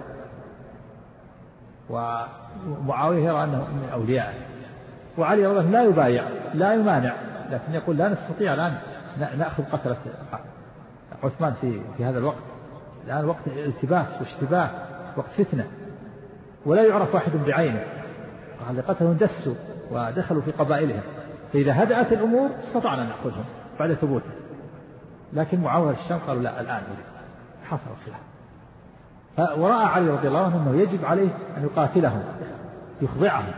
ومعاوية يرى أنه من أوليائه، وعلي رضي الله لا يبايع لا يمانع، لكن يقول لا نستطيع الآن نأخذ قتلة عثمان في في هذا الوقت، الآن وقت التباس واشتباه، وقت فتنة، ولا يعرف واحد بعينه، اللي قتلوا دسوا ودخلوا في قبائلهم، فإذا هدأت الأمور استطعنا أن نأخذهم بعد ثبوته. لكن معاوية الشام قالوا لا الآن حصل الخلاف، ورأى علي رضي الله عنه أنه يجب عليه أن يقاتلهم يخضعهم،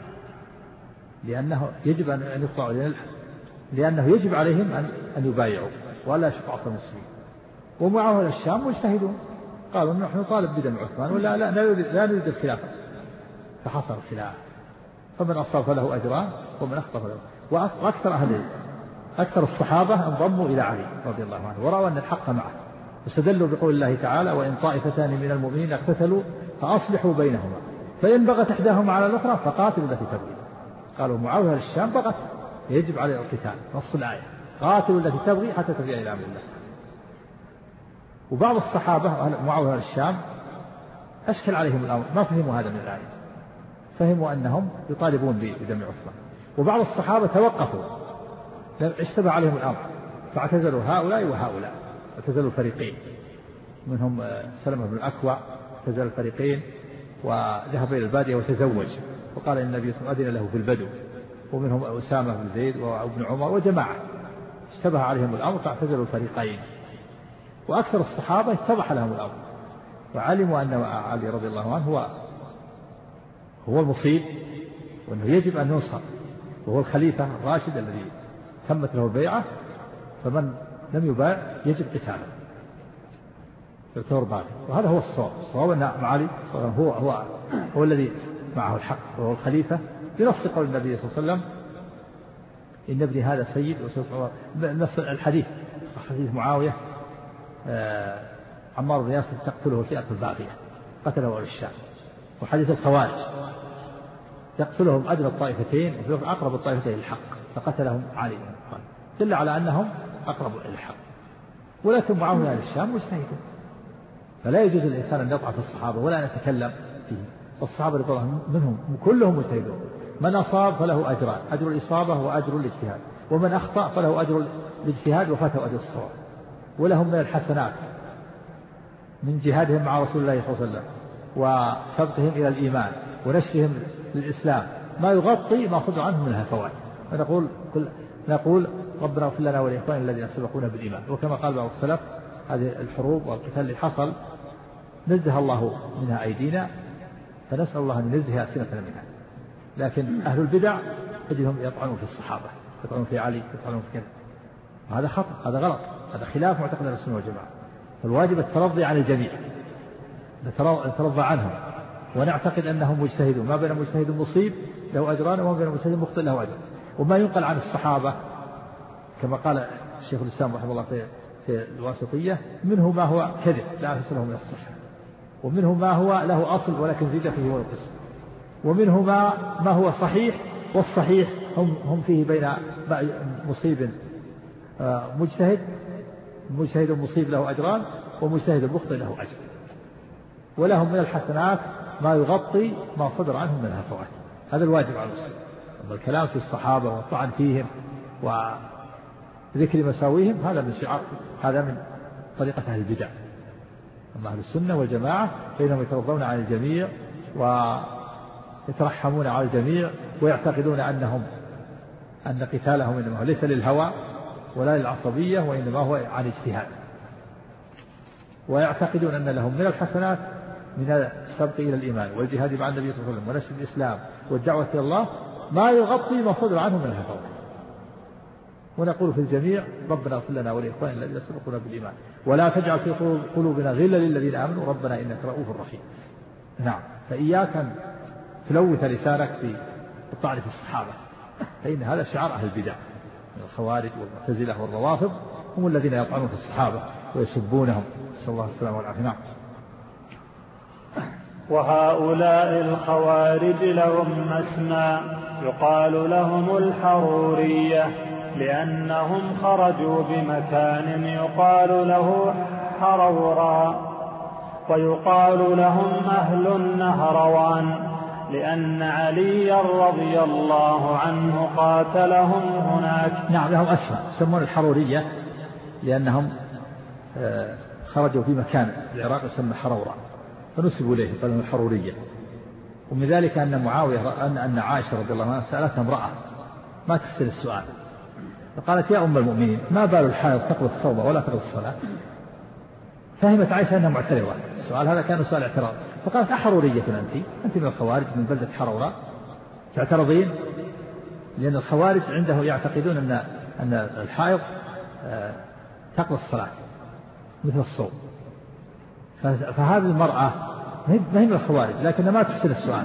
لأنه يجب أن يخضعوا، لأنه يجب عليهم أن أن يبايعوا ولا يشق عصا المسلمين. ومعاوية الشام مجتهدون قالوا نحن نطالب بدم عثمان ولا لا لا نريد الخلافة، فحصل الخلاف، فمن أصاب فله أجران ومن أخطأ فله. وأكثر أهل أكثر الصحابة انضموا إلى علي رضي الله عنه ورأوا أن الحق معه، واستدلوا بقول الله تعالى: وإن طائفتان من المؤمنين اقتتلوا فأصلحوا بينهما فإن بغت إحداهما على الأخرى فقاتلوا التي تبغي. قالوا معاوية الشام بغت يجب عليه القتال، نص الآية: قاتلوا التي تبغي حتى ترجع إلى أمر الله. وبعض الصحابة معاوية الشام أشكل عليهم الأمر، ما فهموا هذا من الآية، فهموا أنهم يطالبون بدم عثمان. وبعض الصحابة توقفوا، اشتبه عليهم الأمر فاعتزلوا هؤلاء وهؤلاء، اعتزلوا الفريقين، منهم سلمة بن الأكوع اعتزل الفريقين وذهب إلى البادية وتزوج، وقال إن النبي صلى الله عليه وسلم أذن له في البدو، ومنهم أسامة بن زيد وابن عمر وجماعة اشتبه عليهم الأمر فاعتزلوا الفريقين. وأكثر الصحابة اتضح لهم الأمر وعلموا أن علي رضي الله عنه هو هو المصيب، وأنه يجب أن ينصر، وهو الخليفة الراشد الذي تمت له البيعة، فمن لم يبايع يجب قتاله يعتبر باغي. وهذا هو الصواب، الصواب أن علي هو هو هو الذي معه الحق وهو الخليفة، بنص قول النبي صلى الله عليه وسلم: إن ابني هذا سيد وسيصلح. نص الحديث حديث معاوية آه عمار بن ياسر تقتله الفئة الباغية قتله أهل الشام، وحديث الخوارج يقتلهم أدنى الطائفتين وفي أقرب الطائفتين للحق فقتلهم علي، دل على أنهم أقرب إلى الحق. ولكن معاوية أهل الشام مجتهدون، فلا يجوز الإنسان أن يطعن في الصحابة ولا أن يتكلم فيه. والصحابة رضي الله عنهم منهم كلهم مجتهدون، من أصاب فله أجران: أجر الإصابة وأجر الاجتهاد، ومن أخطأ فله أجر الاجتهاد وفاته أجر الصواب. ولهم من الحسنات من جهادهم مع رسول الله صلى الله عليه وسلم وسبقهم إلى الإيمان ونشرهم للإسلام ما يغطي ما صدر عنهم من الهفوات. ونقول كل نقول ربنا اغفر لنا ولإخواننا الذين سبقونا بالإيمان. وكما قال بعض السلف: هذه الحروب والقتال اللي حصل نزه الله منها أيدينا، فنسأل الله أن ينزه ألسنتنا منها. لكن أهل البدع تجدهم يطعنون في الصحابة، يطعنون في علي، يطعنون في كذا، وهذا خطأ، هذا غلط، هذا خلاف معتقد السنة والجماعة. فالواجب الترضي عن الجميع، نترضى عنهم ونعتقد أنهم مجتهدون، ما بين مجتهد مصيب له أجران وما بين مجتهد مخطئ له أجر. وما ينقل عن الصحابة كما قال الشيخ الإسلام رحمه الله في في الواسطية: منه ما هو كذب لا أصل له من الصحة، ومنه ما هو له أصل ولكن زيد فيه ونقص، ومنه ما ما هو صحيح، والصحيح هم هم فيه بين مصيب مجتهد مجتهد مصيب له أجران ومجتهد مخطئ له أجر، ولهم من الحسنات ما يغطي ما صدر عنهم من الهفوات. هذا الواجب على المسلم. أما الكلام في الصحابة والطعن فيهم ذكر مساويهم هذا من شعار هذا من طريقة أهل البدع. أما أهل السنة والجماعة فإنهم يترضون عن الجميع ويترحمون على الجميع ويعتقدون أنهم أن قتالهم إنما هو ليس للهوى ولا للعصبية وإنما هو عن اجتهاد، ويعتقدون أن لهم من الحسنات من السبق إلى الإيمان والجهاد مع النبي صلى الله عليه وسلم ونشر الإسلام والدعوة إلى الله ما يغطي ما صدر عنهم من الهفوات. ونقول في الجميع ربنا اغفر لنا ولإخواننا الذين سبقونا بالإيمان ولا تجعل في قلوبنا غلا للذين آمنوا ربنا إنك رؤوف رحيم. نعم، فإياك أن تلوث لسانك في الطعن في الصحابة، فإن هذا شعار أهل البدع من الخوارج والمعتزلة والروافض، هم الذين يطعنون في الصحابة ويسبونهم، نسأل الله السلامة والعافية. نعم. وهؤلاء الخوارج لهم مسمى يقال لهم الحرورية لأنهم خرجوا بمكان يقال له حرورا، ويقال لهم أهل النهروان لأن علي رضي الله عنه قاتلهم هناك. نعم، لهم أسماء يسمون الحرورية لأنهم خرجوا في مكان في العراق يسمى حرورا فنسبوا إليه قالوا الحرورية. ومن ذلك أن معاوية أن أن عائشة رضي الله عنها سألتها امرأة ما تحسن السؤال فقالت يا أم المؤمنين ما بال الحائض تقضي الصوم ولا تقضي الصلاة؟ فهمت عائشة أنها معترضة، السؤال هذا كان سؤال اعتراض، فقالت أحرورية أنت أنت من الخوارج من بلدة حرورة تعترضين؟ لأن الخوارج عنده يعتقدون أن أن الحائض تقضي الصلاة مثل الصوم، فهذه المرأة ما هي من الخوارج لكنها ما تحسن السؤال،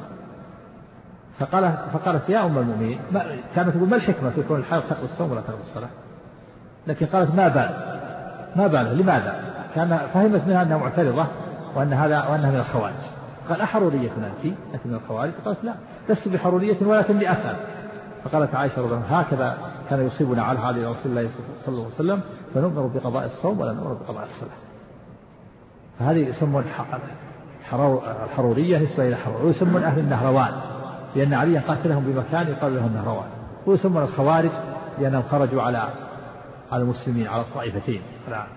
فقالت فقالت يا أم المؤمنين كانت تقول ما الحكمة في كون الحائض تقضي الصوم ولا تقضي الصلاة؟ لكن قالت ما بال ما بال لماذا؟ كان فهمت منها أنها معترضة وأن هذا وأنها من الخوارج. قال أحرورية أنت أنت من الخوارج؟ قالت لا لست بحرورية ولكني أسأل. فقالت عائشة رضي الله عنها هكذا كان يصيبنا على هذه رسول الله صلى الله عليه وسلم فنؤمر بقضاء الصوم ولا نؤمر بقضاء الصلاة. فهذه يسمون الحرورية نسبة إلى حرور، ويسمون أهل النهروان لأن عليا قاتلهم بمكان يقال لهم نهروان، ويسمون الخوارج لأنهم خرجوا على على المسلمين على الطائفتين على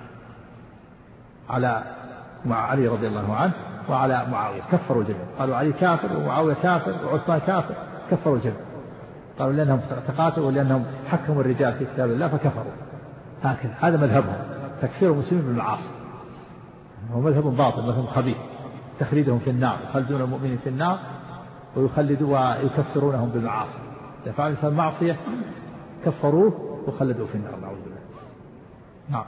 على مع علي رضي الله عنه وعلى معاوية كفروا الجميع، قالوا علي كافر ومعاوية كافر وعثمان كافر كفروا الجميع، قالوا لأنهم تقاتلوا ولأنهم حكموا الرجال في كتاب الله فكفروا. هكذا هذا مذهبهم تكفير المسلمين بالمعاصي، هو مذهب باطل مذهب خبيث تخليدهم في النار يخلدون المؤمنين في النار ويخلدوا ويكفرونهم بالمعاصي، إذا فعل الإنسان معصية كفروه وخلدوا في النار نعوذ بالله. نعم.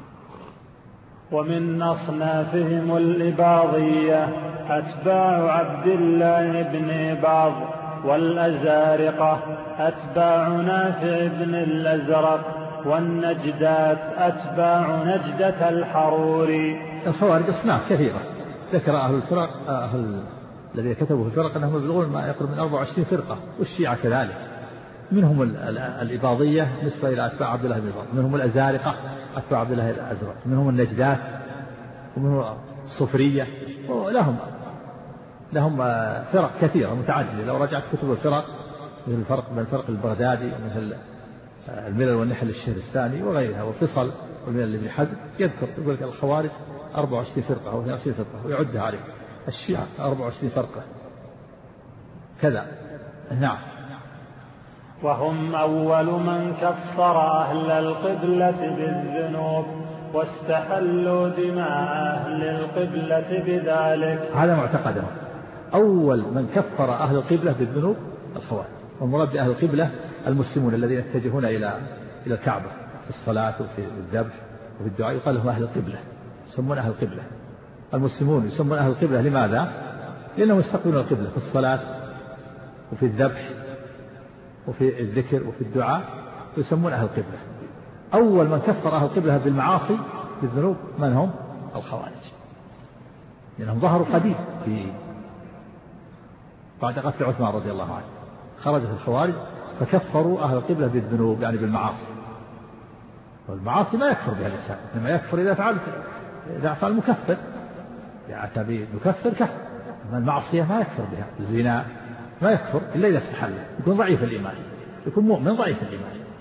ومن أصنافهم الإباضية أتباع عبد الله بن إباض، والأزارقة أتباع نافع بن الأزرق، والنجدات أتباع نجدة الحروري. الخوارج أصناف كثيرة ذكر أهل الفرق أهل الذين كتبوا في الفرق أنهم يبلغون ما يقرب من أربع وعشرين فرقة، والشيعة كذلك، منهم الإباضية نسبة إلى أتباع عبد الله بن إباض، منهم الأزارقة أتباع عبد الله الأزرق، منهم النجدات، ومنهم الصفرية، ولهم لهم فرق كثيرة متعددة. لو رجعت كتب الفرق مثل الفرق بين الفرق البغدادي ومثل الملل والنحل الشهرستاني وغيرها وفصل والملل لابن حزم يذكر يقول لك الخوارج أربع وعشرين فرقة أو اثنين وعشرين فرقة ويعدها عليه، الشيعة أربع وعشرين فرقة كذا. نعم. وهم أول من كفر أهل القبلة بالذنوب واستحلوا دماء أهل القبلة بذلك. هذا معتقدهم، أول من كفر أهل القبلة بالذنوب الخوارج، والمراد بأهل القبلة المسلمون الذين يتجهون إلى إلى الكعبة في الصلاة وفي الذبح وفي الدعاء يقال لهم أهل القبلة، يسمون أهل القبلة. المسلمون يسمون أهل القبلة لماذا؟ لأنهم يستقبلون القبلة في الصلاة وفي الذبح وفي الذكر وفي الدعاء يسمون أهل القبلة. أول من كفر أهل القبلة بالمعاصي بالذنوب من هم؟ الخوارج، لأنهم ظهروا قديم في بعد قتل عثمان رضي الله عنه، خرجت الخوارج فكفروا أهل القبلة بالذنوب يعني بالمعاصي، والمعاصي ما يكفر بها الإنسان، إنما يكفر إذا فعل إذا فعل مكفر يعني مكفر كفر، أما المعصية ما يكفر بها، الزنا ما يكفر إلا إذا استحل، يكون ضعيف الإيمان، يكون مؤمن ضعيف الإيمان.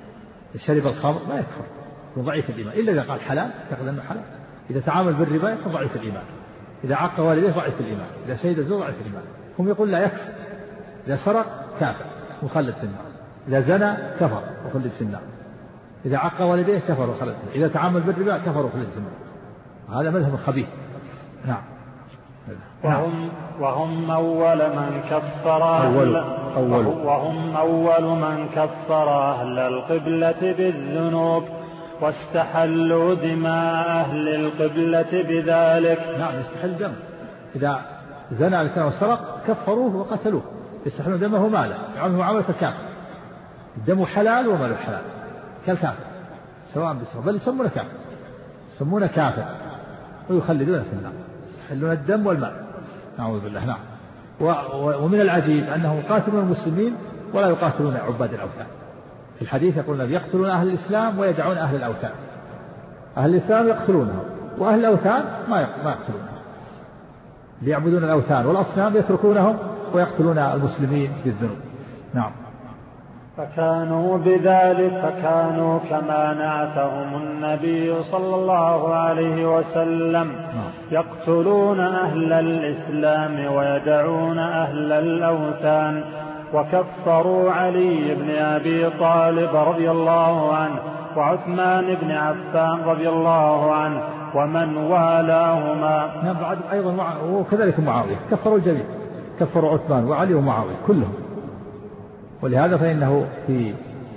شرب الخمر لا يكفر، ضعيف الإيمان، إلا إذا قال حلال يعتقد أنه حلال. إذا تعامل بالربا يكون ضعيف الإيمان، إذا عق والديه ضعيف الإيمان، إذا شهد الزور ضعيف الإيمان. هم يقول لا يكفر، إذا سرق كافر مخلد في النار، إذا زنى كفر وخلد في النار، إذا عق والديه كفر وخلد في النار، إذا تعامل بالربا كفر وخلد في النار. هذا مذهب خبيث. نعم. وهم, وهم أول من كفر أول أول وهم أول من كفر أهل القبلة بالذنوب واستحلوا دماء أهل القبلة بذلك. نعم يستحل دم، إذا زنى لسانه وسرق كفروه وقتلوه، يستحلون دمه ماله يعامله معاملة الكافر، الدم حلال وماله حلال كالكافر سواء بسواء، بل يسمونه كافر، يسمونه كافر ويخلدونه في النار، يستحلون الدم والمال نعوذ بالله. نعم. ومن العجيب أنهم يقاتلون المسلمين ولا يقاتلون عباد الأوثان. في الحديث يقولون يقتلون أهل الإسلام ويدعون أهل الأوثان، أهل الإسلام يقتلونهم وأهل الأوثان ما يقتلونهم، ليعبدون الأوثان والأصنام يتركونهم ويقتلون المسلمين بالذنوب. نعم. فكانوا بذلك فكانوا كما نعتهم النبي صلى الله عليه وسلم يقتلون أهل الإسلام ويدعون أهل الأوثان. وكفروا علي بن أبي طالب رضي الله عنه وعثمان بن عفان رضي الله عنه ومن والاهما. نعم. بعد أيضا وكذلك معاوية كفروا الجميع، كفروا عثمان وعلي ومعاوية كلهم. ولهذا فإنه في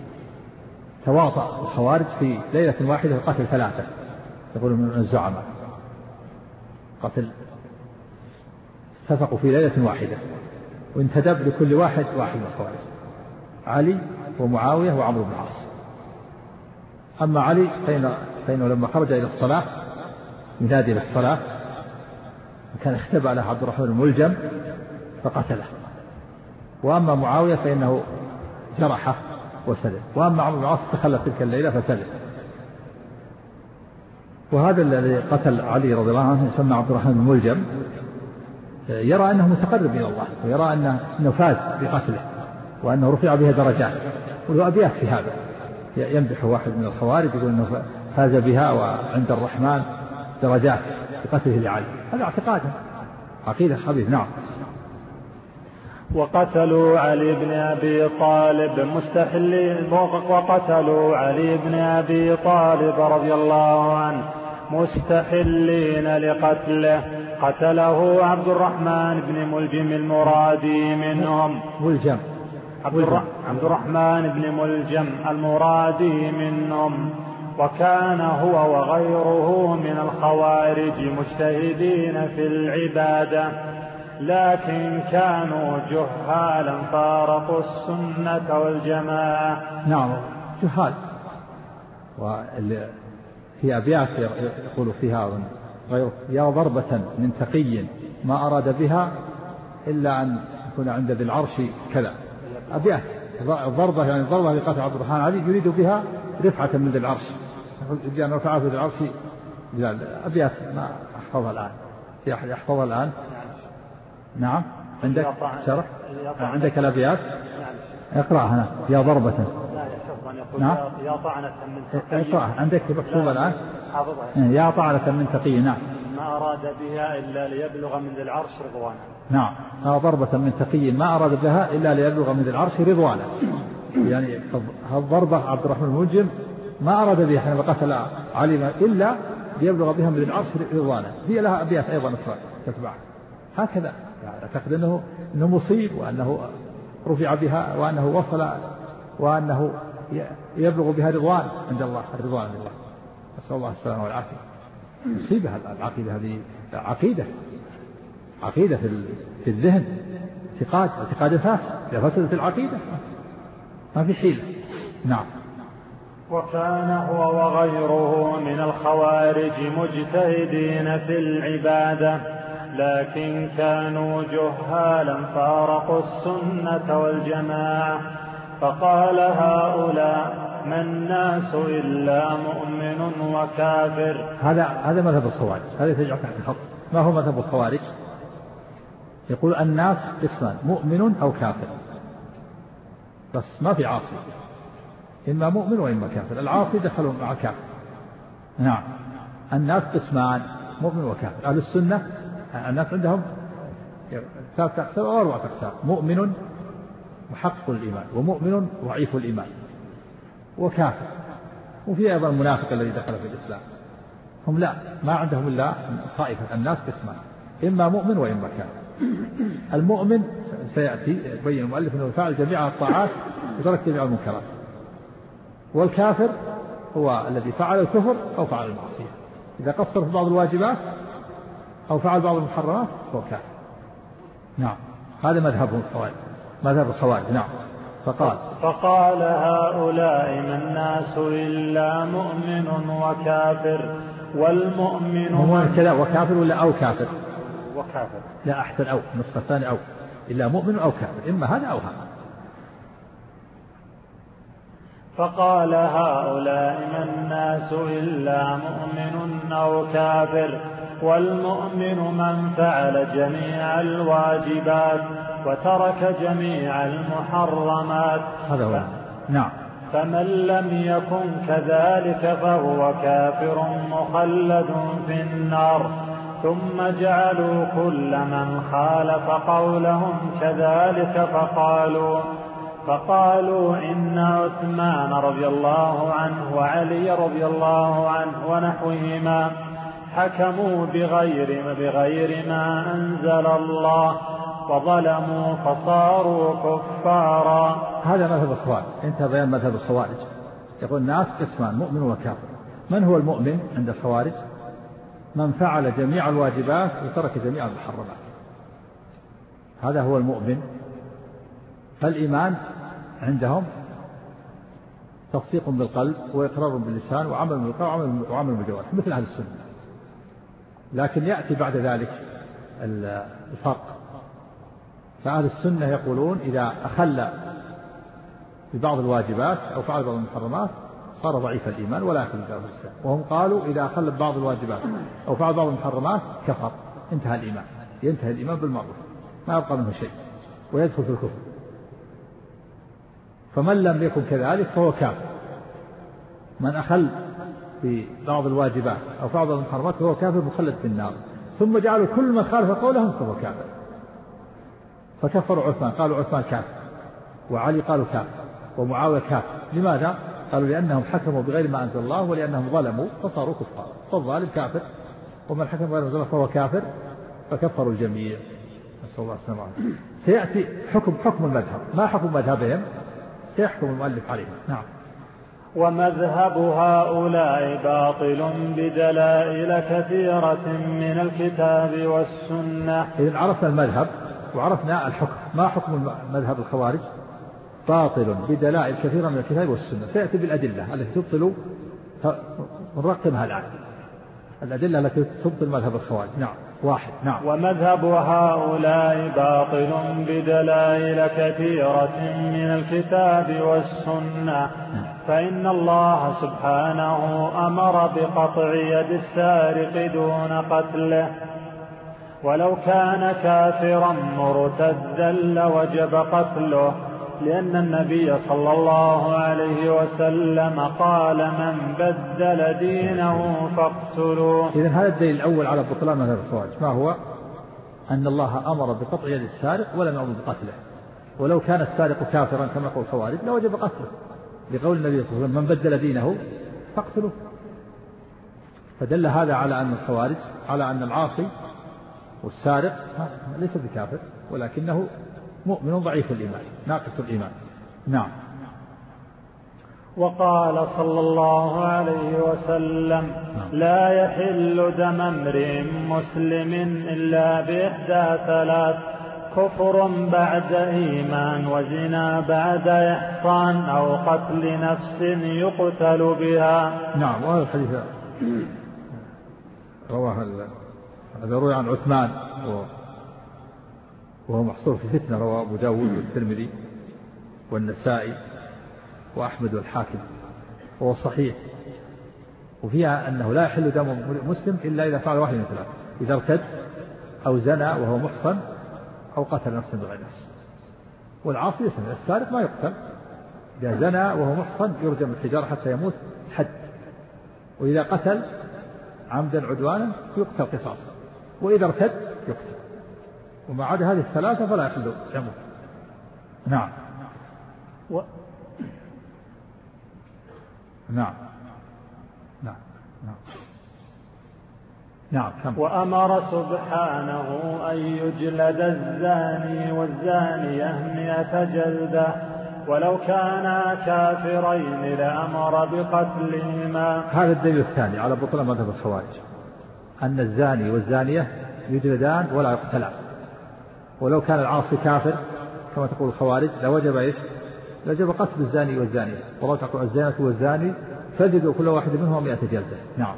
تواطأ الخوارج في ليلة واحدة قتل ثلاثة، يقولون من الزعماء قتل، اتفقوا في ليلة واحدة وانتدب لكل واحد واحد من الخوارج، علي ومعاوية وعمرو بن العاص. أما علي فإنه لما خرج إلى الصلاة ينادي للصلاة كان اختبأ له عبد الرحمن الملجم فقتله. وأما معاوية فإنه جرحه وسلم، وأما عمرو بن العاص تخلف تلك الليلة فسلم. وهذا الذي قتل علي رضي الله عنه يسمى عبد الرحمن الملجم، يرى أنه متقرب إلى الله ويرى أنه فاز بقتله وأنه رفع به درجات، وله أبيات في هذا يمدح واحد من الخوارج يقول أنه فاز بها وعند الرحمن درجات بقتله لعلي. هذا اعتقاده عقيدة خبيث. نعم. وقتلوا علي بن أبي طالب مستحلين وقتلوا علي بن أبي طالب رضي الله عنه مستحلين لقتله. قتله عبد الرحمن بن ملجم المرادي منهم. ملجم عبد الرحمن بن ملجم المرادي منهم. وكان هو وغيره من الخوارج مجتهدين في العبادة، لكن كانوا جهالا فارقوا السنة والجماعة. نعم جهال. وفي أبيات يقول فيها غيره يا ضربة من تقي ما أراد بها إلا أن يكون عند ذي العرش كذا. أبيات ضربة يعني ضربة لقتل عبد الرحمن علي يريد بها رفعة من ذي العرش، يريد أن رفعه ذي العرش. أبيات ما أحفظها الآن، يحفظها الآن. نعم. عندك شرح؟ عندك الأبيات؟ اقرأها هنا. يا ضربة. نعم. يا طعنة من تقي. اقرأها عندك مكتوبة الآن. يا طعنة من تقي. نعم. ما أراد بها إلا ليبلغ من ذي العرش رضوانا. نعم. يا ضربة من تقي ما أراد بها إلا ليبلغ من ذي العرش رضوانا. يعني الضربة عبد الرحمن الملجم ما أراد بها حينما قتل علي إلا ليبلغ بها من ذي العرش رضوانا. هي لها أبيات أيضا أخرى تتبعها هكذا. يعني أعتقد أنه أنه مصيب وأنه رفع بها وأنه وصل وأنه يبلغ بها رضوان عند الله، الرضوان عند الله. نسأل الله السلامة والعافية. مصيبة العقيدة هذه، عقيدة عقيدة في الذهن، اعتقاد اعتقاد فاسد. إذا فسدت العقيدة ما في حيلة. نعم. وكان هو وغيره من الخوارج مجتهدين في العبادة، لكن كانوا جهالا فارقوا السنة والجماعة. فقال هؤلاء ما الناس إلا مؤمن وكافر. هذا هذا مذهب الخوارج، هذا يتجع تحت الخط. ما هو مذهب الخوارج؟ يقول الناس قسمان، مؤمن أو كافر، بس ما في عاصي. إما مؤمن وإما كافر. العاصي دخلوا مع كافر. نعم. الناس قسمان مؤمن وكافر. أهل السنة الناس عندهم ثلاثة أقسام أو أربعة أقسام: مؤمن محقق الإيمان، ومؤمن ضعيف الإيمان، وكافر. وفي أيضا المنافق الذي دخل في الإسلام. هم لا ما عندهم إلا طائفة. الناس قسمان: إما مؤمن وإما كافر. المؤمن سيأتي يبين المؤلف أنه فعل جميع الطاعات وترك جميع المنكرات. والكافر هو الذي فعل الكفر أو فعل المعصية، إذا قصر في بعض الواجبات أو فعل بعض المحرمات فهو كافر. نعم. هذا مذهبهم الخوارج، مذهب الخوارج. نعم. فقال فقال هؤلاء ما الناس إلا مؤمن وكافر، والمؤمن هو كذا وكافر ولا أو كافر؟ وكافر. لا أحسن أو النسخة الثانية أو إلا مؤمن أو كافر، إما هذا أو هذا. فقال هؤلاء ما الناس إلا مؤمن أو كافر، والمؤمن من فعل جميع الواجبات وترك جميع المحرمات. هذا هو. نعم. فمن لم يكن كذلك فهو كافر مخلد في النار. ثم جعلوا كل من خالف قولهم كذلك فقالوا فقالوا إن عثمان رضي الله عنه وعلي رضي الله عنه ونحوهما حكموا بغير بغير ما أنزل الله وظلموا فصاروا كفارا. هذا مذهب الخوارج. انتهى بيان مذهب الخوارج. يقول الناس قسمان: مؤمن وكافر. من هو المؤمن عند الخوارج؟ من فعل جميع الواجبات وترك جميع المحرمات، هذا هو المؤمن. فالإيمان عندهم تصديق بالقلب وإقرار باللسان وعمل بالقلب وعمل بالجوارح مثل أهل السنة. لكن يأتي بعد ذلك الفرق. فأهل السنة يقولون إذا أخل ببعض الواجبات أو فعل بعض المحرمات صار ضعيف الإيمان ولا يدخل في الإسلام. وهم قالوا إذا أخل ببعض الواجبات أو فعل بعض المحرمات كفر، انتهى الإيمان، ينتهي الإيمان بالمعروف ما يبقى منه شيء ويدخل في الكفر. فمن لم يكن كذلك فهو كافر. من أخل ببعض الواجبات أو فعل بعض المحرمات فهو كافر مخلد في النار. ثم جعلوا كل من خالف قولهم فهو كافر، فكفروا عثمان، قالوا عثمان كافر، وعلي قالوا كافر، ومعاوية كافر. لماذا؟ قالوا لأنهم حكموا بغير ما أنزل الله ولأنهم ظلموا فصاروا كفار. فالظالم كافر، ومن حكم بغير ما أنزل الله فهو كافر، فكفروا الجميع. نسأل الله السلامة. سيأتي حكم حكم المذهب، ما حكم مذهبهم سيحكم المؤلف عليه. نعم. ومذهب هؤلاء باطل بدلائل كثيرة من الكتاب والسنة. إذن عرفنا المذهب وعرفنا الحكم. ما حكم مذهب الخوارج؟ باطل بدلائل كثيرة من الكتاب والسنة. سيأتي بالأدلة التي تبطل، نرقمها الآن، الأدلة التي تبطل مذهب الخوارج. نعم. واحد. نعم. ومذهب هؤلاء باطل بدلائل كثيرة من الكتاب والسنة. فإن الله سبحانه أمر بقطع يد السارق دون قتله، ولو كان كافرا مرتدا لوجب قتله، لأن النبي صلى الله عليه وسلم قال من بدل دينه فاقتلوه. إذن هذا الدليل الأول على بطلان مذهب الخوارج. ما هو؟ أن الله أمر بقطع يد السارق ولم يأمر بقتله، ولو كان السارق كافرا كما يقول الخوارج لوجب قتله، لقول النبي صلى الله عليه وسلم من بدل دينه فاقتلوه. فدل هذا على أن الخوارج على أن العاصي والسارق ليس بكافر ولكنه مؤمن ضعيف الإيمان ناقص الإيمان. نعم. وقال صلى الله عليه وسلم نعم. لا يحل دم امرئ مسلم إلا بإحدى ثلاث: كفر بعد إيمان، وزنا بعد إحصان، أو قتل نفس يقتل بها. نعم. وهذا الحديث رواه هذا روي عن عثمان وهو محصور في فتنة، رواه أبو داود والترمذي والنسائي وأحمد والحاكم، وهو صحيح. وفيها أنه لا يحل دم مسلم إلا إذا فعل واحد من ثلاث: إذا ارتد أو زنى وهو محصن أو قتل نفسا بغير نفس. والعاصي يسمى السارق ما يقتل إذا زنى وهو محصن يرجم الحجارة حتى يموت حد، وإذا قتل عمدا عدوانا يقتل قصاصا، وإذا ارتد يقتل، وما عدا هذه الثلاثة فلا يحل يموت. نعم و... نعم نعم نعم نعم كم. وأمر سبحانه أن يجلد الزاني والزانية مئة جلدة ولو كانا كافرين لأمر بقتلهما. هذا الدليل الثاني على بطلان مذهب الخوارج، أن الزاني والزانية يجلدان ولا يقتلان، ولو كان العاصي كافر كما تقول الخوارج لوجب إيش؟ لوجب قتل الزاني والزانية، والله تقول الزانية والزاني فجدوا كل واحد منهم مئة جلدة. نعم.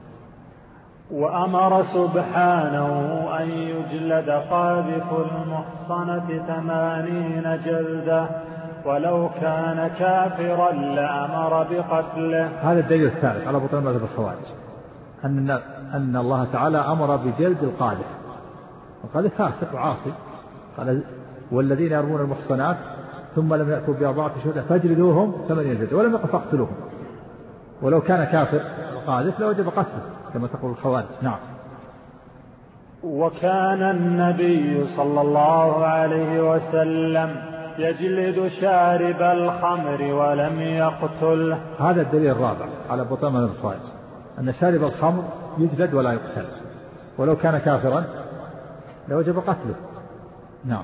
وأمر سبحانه أن يجلد قاذف المحصنة ثمانين جلدة ولو كان كافرا لأمر بقتله. هذا الدليل الثالث على بطلان مذهب الخوارج، أن أن الله تعالى أمر بجلد القاذف، القاذف فاسق وعاصي، قال والذين يرمون المحصنات ثم لم يأتوا بأربعة شهداء فاجلدوهم ثمانين جلدة ولم يقل فاقتلوهم، ولو كان كافر القاذف لوجب قتله كما تقول الخوارج. نعم. وكان النبي صلى الله عليه وسلم يجلد شارب الخمر ولم يقتله. هذا الدليل الرابع على بطلان مذهب الخوارج، أن شارب الخمر يجلد ولا يقتل، ولو كان كافرا لوجب قتله. نعم.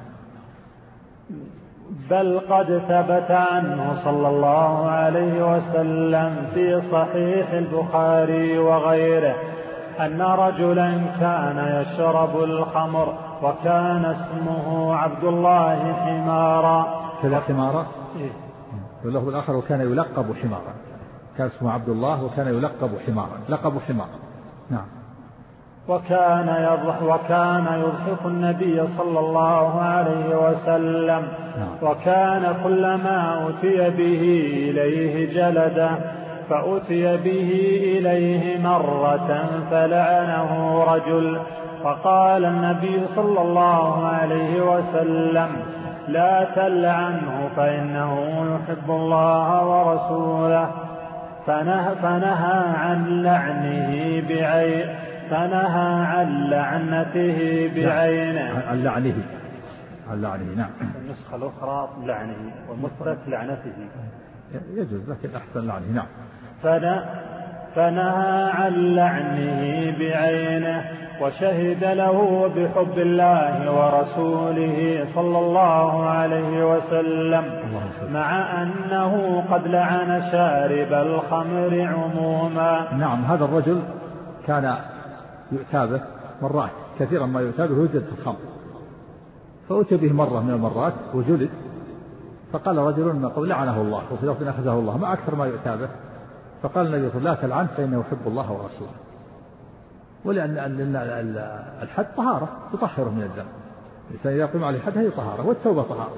بل قد ثبت عنه صلى الله عليه وسلم في صحيح البخاري وغيره أن رجلا كان يشرب الخمر وكان اسمه عبد الله حمارا. كذا حمارا؟ إيه؟ واللفظ الآخر وكان يلقب حمارا، كان اسمه عبد الله وكان يلقب حمارا، لقب حمار. نعم. وكان يضحك وكان يضحك النبي صلى الله عليه وسلم. نعم. وكان كلما أتي به إليه جلده، فأتي به إليه مرة فلعنه رجل، فقال النبي صلى الله عليه وسلم لا تلعنه فإنه يحب الله ورسوله، فنهى, فنهى عن لعنه بعين فنهى عن لعنته بعينه. عن لعنه عن لعنه. نعم. النسخة الأخرى لعنه والمثبت لعنته يجوز لكن أحسن لعنه. نعم. فنهى عن لعنه بعينه، وشهد له بحب الله ورسوله صلى الله عليه وسلم، مع أنه قد لعن شارب الخمر عموما. نعم. هذا الرجل كان يؤتى به مرات كثيرا، ما يؤتى به يوجد في الخمر، فأتى به مرة من المرات وجلد، فقال رجل من قبل لعنه الله، وفي لفظ أخذه الله، ما أكثر ما يؤتى به، فقال النبي صلى الله عليه وسلم لا تلعن فإنه يحب الله ورسوله، ولأن الحد طهارة تطهره من الذنب، الإنسان إذا يقيم عليه الحد هي طهارة، والتوبة طهارة.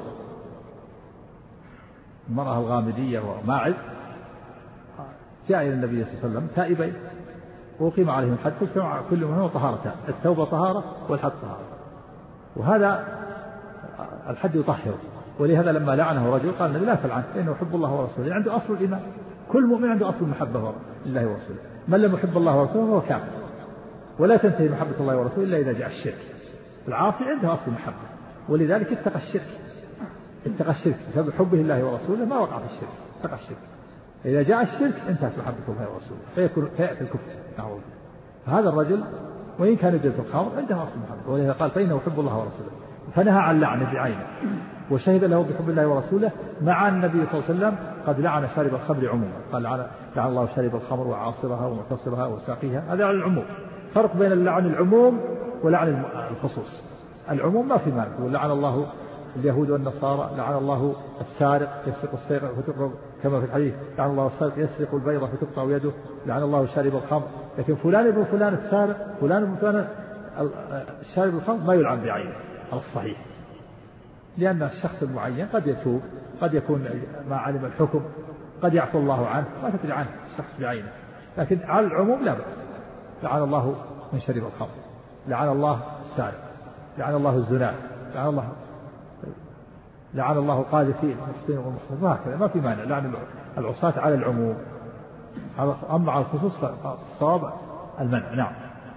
المرأة الغامدية وماعز جاء إلى النبي صلى الله عليه وسلم تائبين وقيم عليهم الحد، كل منهم طهارتان، التوبة طهارة والحد طهارة، وهذا الحد يطهره. ولهذا لما لعنه رجل قال النبي لا تلعن فإنه يحب الله ورسوله، عنده أصل الإيمان، كل مؤمن عنده أصل المحبة لله ورسوله، من لم يحب الله ورسوله فهو كافر، ولا تنتهي محبة الله ورسوله إلا إذا جاء الشرك. العاصي عنده أصل المحبة، ولذلك اتقى الشرك اتقى الشرك بسبب حبه لله ورسوله، ما وقع في الشرك، اتقى الشرك. إذا جاء الشرك انتهت محبة الله ورسوله فيكون فيأتي الكفر. نعوذ. هذا الرجل وإن كان يجلد في الخمر عنده أصل المحبة، ولذا قال فإنه يحب الله ورسوله، فنهى عن لعنه بعينه، وشهد له بحب الله ورسوله، مع النبي صلى الله عليه وسلم قد لعن شارب الخمر عموما، قال لعن الله شارب الخمر وعاصرها ومعتصرها وساقيها، هذا على العموم. فرق بين اللعن العموم ولعن الخصوص. العموم ما في مال، ولعن الله اليهود والنصارى، لعن الله السارق يسرق السرقة فتقطع كما في الحديث، لعن الله السارق يسرق البيضة فتقطع يده، لعن الله شارب الخمر. لكن فلان ابن فلان السارق، فلان ابن فلان الشارب الخمر ما يلعن بعينه على الصحيح، لأن الشخص المعين قد يتوب، قد يكون ما علم الحكم، قد يعفو الله عنه، ما تدري عنه الشخص بعينه. لكن على العموم لا بأس. لعن الله من شرب الخمر، لعن الله السارق، لعن الله الزنا، لعن الله لعن الله قاذفين المحسنين والمحسنات وهكذا، ما في مانع لعن العصاة على العموم، أما على الخصوص فالصواب المنع. نعم.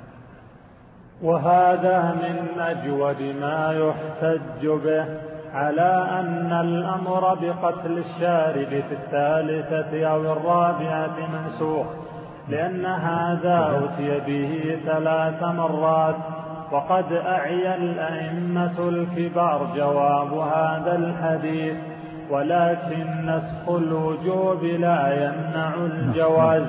وهذا من أجود ما يحتج به على أن الأمر بقتل الشارب في الثالثة أو الرابعة منسوخ، لأن هذا أتي به ثلاث مرات، وقد أعيا الأئمة الكبار جواب هذا الحديث، ولكن نسخ الوجوب لا يمنع الجواز.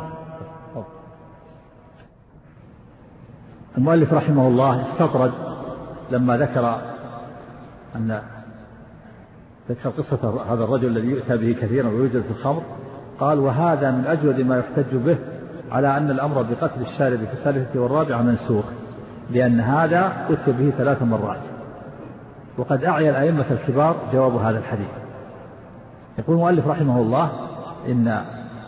المؤلف رحمه الله استطرد لما ذكر أن ذكر قصة هذا الرجل الذي يؤتى به كثيرا ويوجد في الخمر، قال وهذا من أجود ما يحتج به على أن الأمر بقتل الشارب في الثالثة والرابعة منسوخ، لأن هذا أتي به ثلاث مرات، وقد أعيا الأئمة الكبار جواب هذا الحديث. يقول المؤلف رحمه الله إن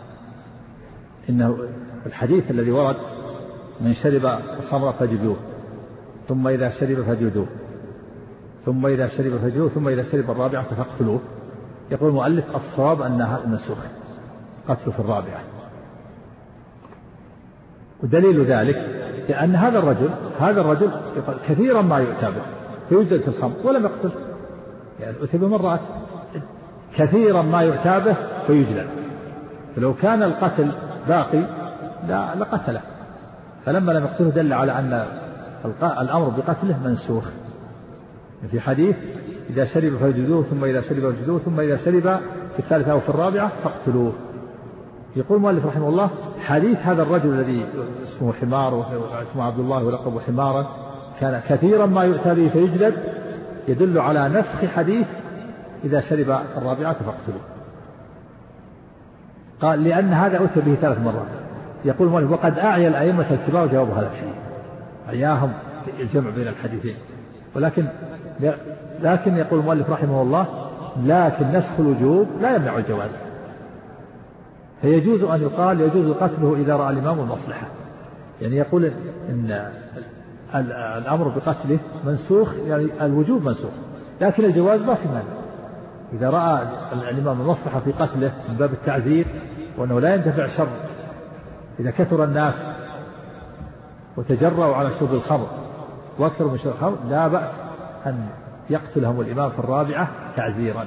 إن الحديث الذي ورد من شرب الخمر فجلدوه، ثم إذا شرب فجلدوه، ثم إذا شرب فجلدوه، ثم إذا شرب الرابعة فاقتلوه. يقول المؤلف الصواب أنها منسوخ، قتل في الرابعة. ودليل ذلك لأن هذا الرجل هذا الرجل كثيرا ما يؤتى به فيوجد في الخمر ولم يقتل، يعني أتي بمرات كثيرا ما يؤتى به فيجلد، فلو كان القتل باقي لا لقتله، فلما لم يقتله دل على أن الأمر بقتله منسوخ. في حديث إذا شرب فجلدوه، ثم إذا شرب فجلدوه، ثم إذا شرب في الثالثة أو في الرابعة فاقتلوه. يقول المؤلف رحمه الله حديث هذا الرجل الذي اسمه حمار واسمه عبد الله ولقبه حمارا كان كثيرا ما يؤتى به فيجلد، يدل على نسخ حديث إذا شرب الرابعة فاقتلوه. قال لأن هذا أتى به ثلاث مرات. يقول المؤلف وقد أعيا الأئمة الكبار جواب هذا الحديث، أعياهم الجمع بين الحديثين، ولكن لكن يقول المؤلف رحمه الله لكن نسخ الوجوب لا يمنع الجواز، فيجوز أن يقال يجوز قتله إذا رأى الإمام المصلحة، يعني يقول إن الأمر بقتله منسوخ، يعني الوجوب منسوخ، لكن الجواز ما في مانع إذا رأى الإمام المصلحة في قتله من باب التعزير، وأنه لا يندفع شر إذا كثر الناس وتجرأوا على شرب الخمر وأكثر من شرب الخمر لا بأس أن يقتلهم الإمام في الرابعة تعزيرا،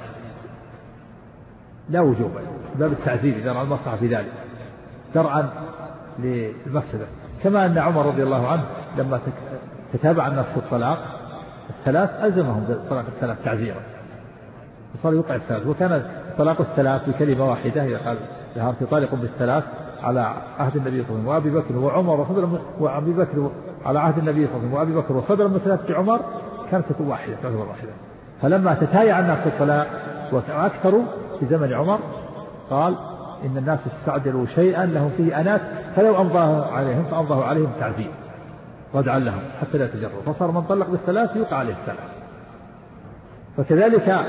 لا وجوبا، باب التعزير إذا رأى المصلحة في ذلك درعا للمفسدة. كما أن عمر رضي الله عنه لما تتابع الناس في الطلاق الثلاث ألزمهم بالطلاق الثلاث تعزيرا، وصار يوقع الثلاث، وكان طلاق الثلاث بكلمة واحدة يقال لها ارتطالق بالثلاث على عهد النبي صلى الله عليه وسلم وأبي بكر وعمر وصدر وأبي بكر على عهد النبي صلى الله عليه وسلم وأبي بكر وصدر من ثلاثة عمر كانت تكون واحدة تعتبر واحدة. فلما تتايع الناس في الطلاق وأكثروا في زمن عمر قال إن الناس استعجلوا شيئا لهم فيه أنات فلو أمضاه عليهم فأمضاه عليهم تعزير ردعا لهم حتى لا تجروا، فصار من طلق بالثلاث يوقع عليه الثلاث. فكذلك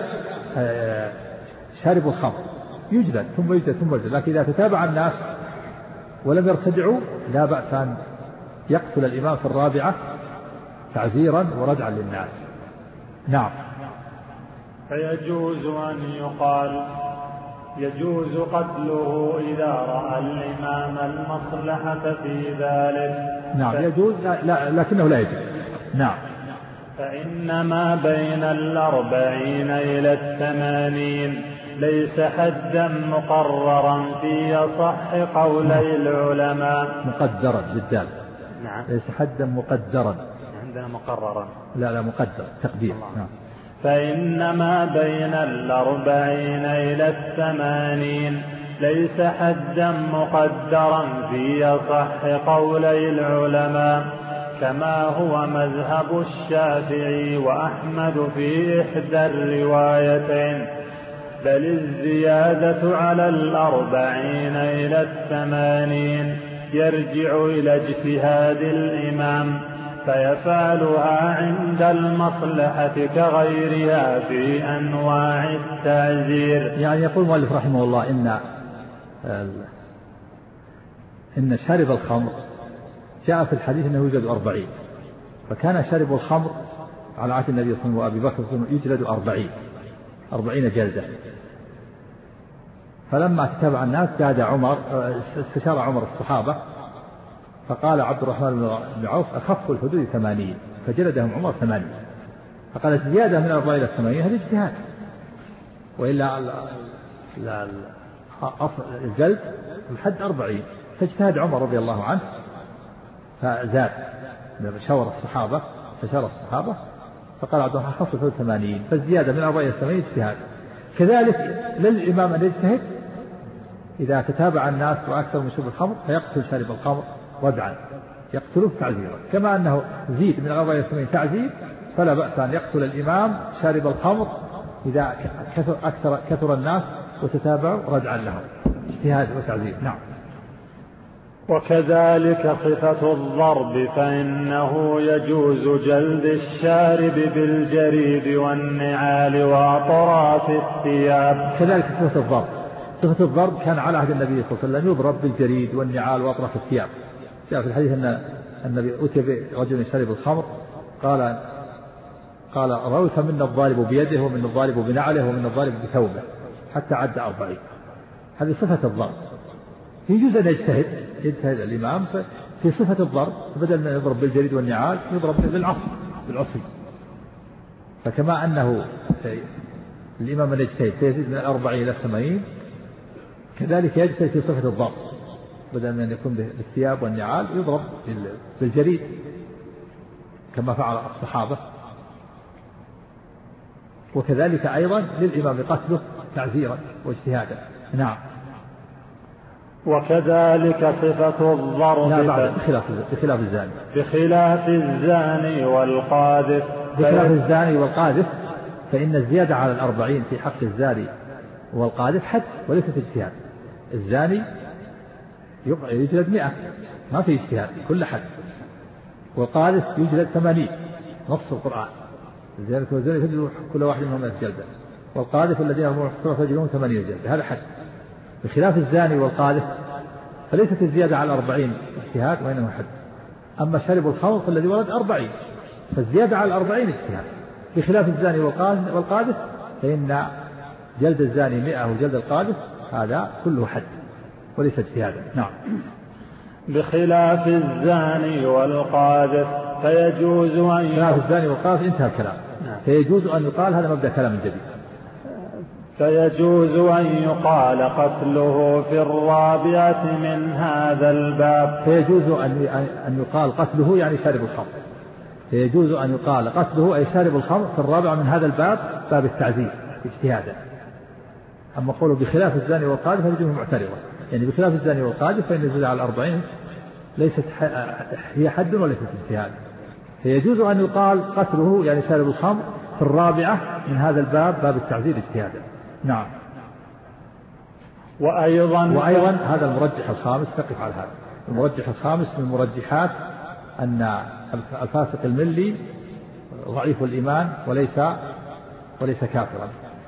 شارب الخمر يجلد ثم يجلد ثم يجلد، لكن إذا تتابع الناس ولم يرتدعوا لا بأس أن يقتل الإمام في الرابعة تعزيرا وردعا للناس. نعم. فيجوز أن يقال يجوز قتله إذا رأى الإمام المصلحة في ذلك. نعم يجوز لا, لا لكنه لا يجوز. نعم. فإنما بين الأربعين إلى الثمانين ليس حدا مقررا في أصح قولي العلماء. مقدرا بالدال. نعم. ليس حدا مقدرا. عندنا مقررا. لا لا مقدر تقدير. نعم. فإنما بين الأربعين إلى الثمانين ليس حدا مقدرا في أصح قولي العلماء، كما هو مذهب الشافعي وأحمد في إحدى الروايتين، بل الزيادة على الأربعين إلى الثمانين يرجع إلى اجتهاد الإمام فيفعلها عند المصلحة كغيرها في أنواع التعزير. يعني يقول المؤلف رحمه الله إن إن شارب الخمر جاء في الحديث أنه يوجد أربعين، فكان شارب الخمر على عهد النبي صلى الله عليه وسلم وأبي بكر يجلد أربعين، أربعين جلدة. فلما تتابع الناس زاد عمر، استشار عمر الصحابة فقال عبد الرحمن بن عوف أخف الحدود ثمانين، فجلدهم عمر ثمانين. فقال الزيادة من أربعين إلى ثمانين هذا اجتهاد، وإلا الجلد الحد أربعين، فاجتهد عمر رضي الله عنه فزاد شاور الصحابة فشار الصحابة فقال عبد الرحمن أخف الحدود ثمانين، فالزيادة من أربعين إلى ثمانين اجتهاد. كذلك للإمام أن يجتهد إذا تتابع الناس وأكثر من شرب الخمر فيقتل شارب الخمر ردعا، يقتله تعزيرا، كما أنه زيد من أربعين إلى ثمانين تعزير، فلا بأس أن يقتل الإمام شارب الخمر إذا كثر, أكثر كثر الناس وتتابعوا ردعا لهم، اجتهاد وتعزير. نعم. وكذلك صفة الضرب فإنه يجوز جلد الشارب بالجريد والنعال وأطراف الثياب. كذلك صفة الضرب، صفة الضرب كان على عهد النبي صلى الله عليه وسلم يضرب بالجريد والنعال وأطراف الثياب. جاء في الحديث أن النبي أتي برجل شرب الخمر قال قال روث منا الضارب بيده ومن الضارب بنعله ومن الضارب بثوبه حتى عد أربعين. هذه صفة الضرب. يجوز أن يجتهد يجتهد الإمام في صفة الضرب، بدل ما يضرب بالجريد والنعال يضرب بالعصي بالعصي. فكما أنه الإمام من يجتهد فيزيد من الأربعين إلى الثمانين، كذلك يجتهد في صفة الضرب، بدل من يكون بالثياب والنعال يضرب بالجريد كما فعل الصحابة. وكذلك أيضا للإمام قتله تعزيرا واجتهادا. نعم. وكذلك صفة الضرب لا بعد بخلاف بخلاف الزاني بخلاف الزاني والقاذف بخلاف الزاني والقاذف فإن الزيادة على الأربعين في حق الزاني والقاذف حد وليست اجتهاد. الزاني يجلد مئة ما في اجتهاد كل حد، والقاذف يجلد ثمانين نص القرآن الزاني والزاني يجلد كل واحد منهم مئة جلدة، والقاذف الذين هم محصورون فيجلدون ثمانين جلدة، هذا حد. بخلاف الزاني والقاذف فليست الزيادة على الأربعين اجتهاد وإنما حد. أما شرب الخمر فالذي ورد أربعين، فالزيادة على الأربعين اجتهاد. بخلاف الزاني والقاذف فإن جلد الزاني مئة وجلد القاذف هذا كله حد وليس اجتهادا. نعم. بخلاف الزاني والقاذف فيجوز أن بخلاف الزاني والقاذف انتهى الكلام. نعم. فيجوز أن يقال هذا مبدأ كلام جديد. فيجوز أن يقال قتله في الرابعة من هذا الباب. فيجوز أن يقال قتله يعني شارب الخمر، فيجوز أن يقال قتله أي شارب الخمر في الرابعة من هذا الباب، باب التعزير اجتهادا. أما قوله بخلاف الزاني والقاذف فيجوز معترضة، يعني بخلاف الزاني والقاذف فإن الزيادة على الأربعين ليست هي حد وليست اجتهاد. فيجوز أن يقال قتله يعني شارب الخمر في الرابعة من هذا الباب، باب التعزير اجتهادا. نعم. وأيضا وأيضا هذا المرجح الخامس، تقف على هذا المرجح الخامس من المرجحات أن الفاسق الملي ضعيف الإيمان وليس وليس كافرا.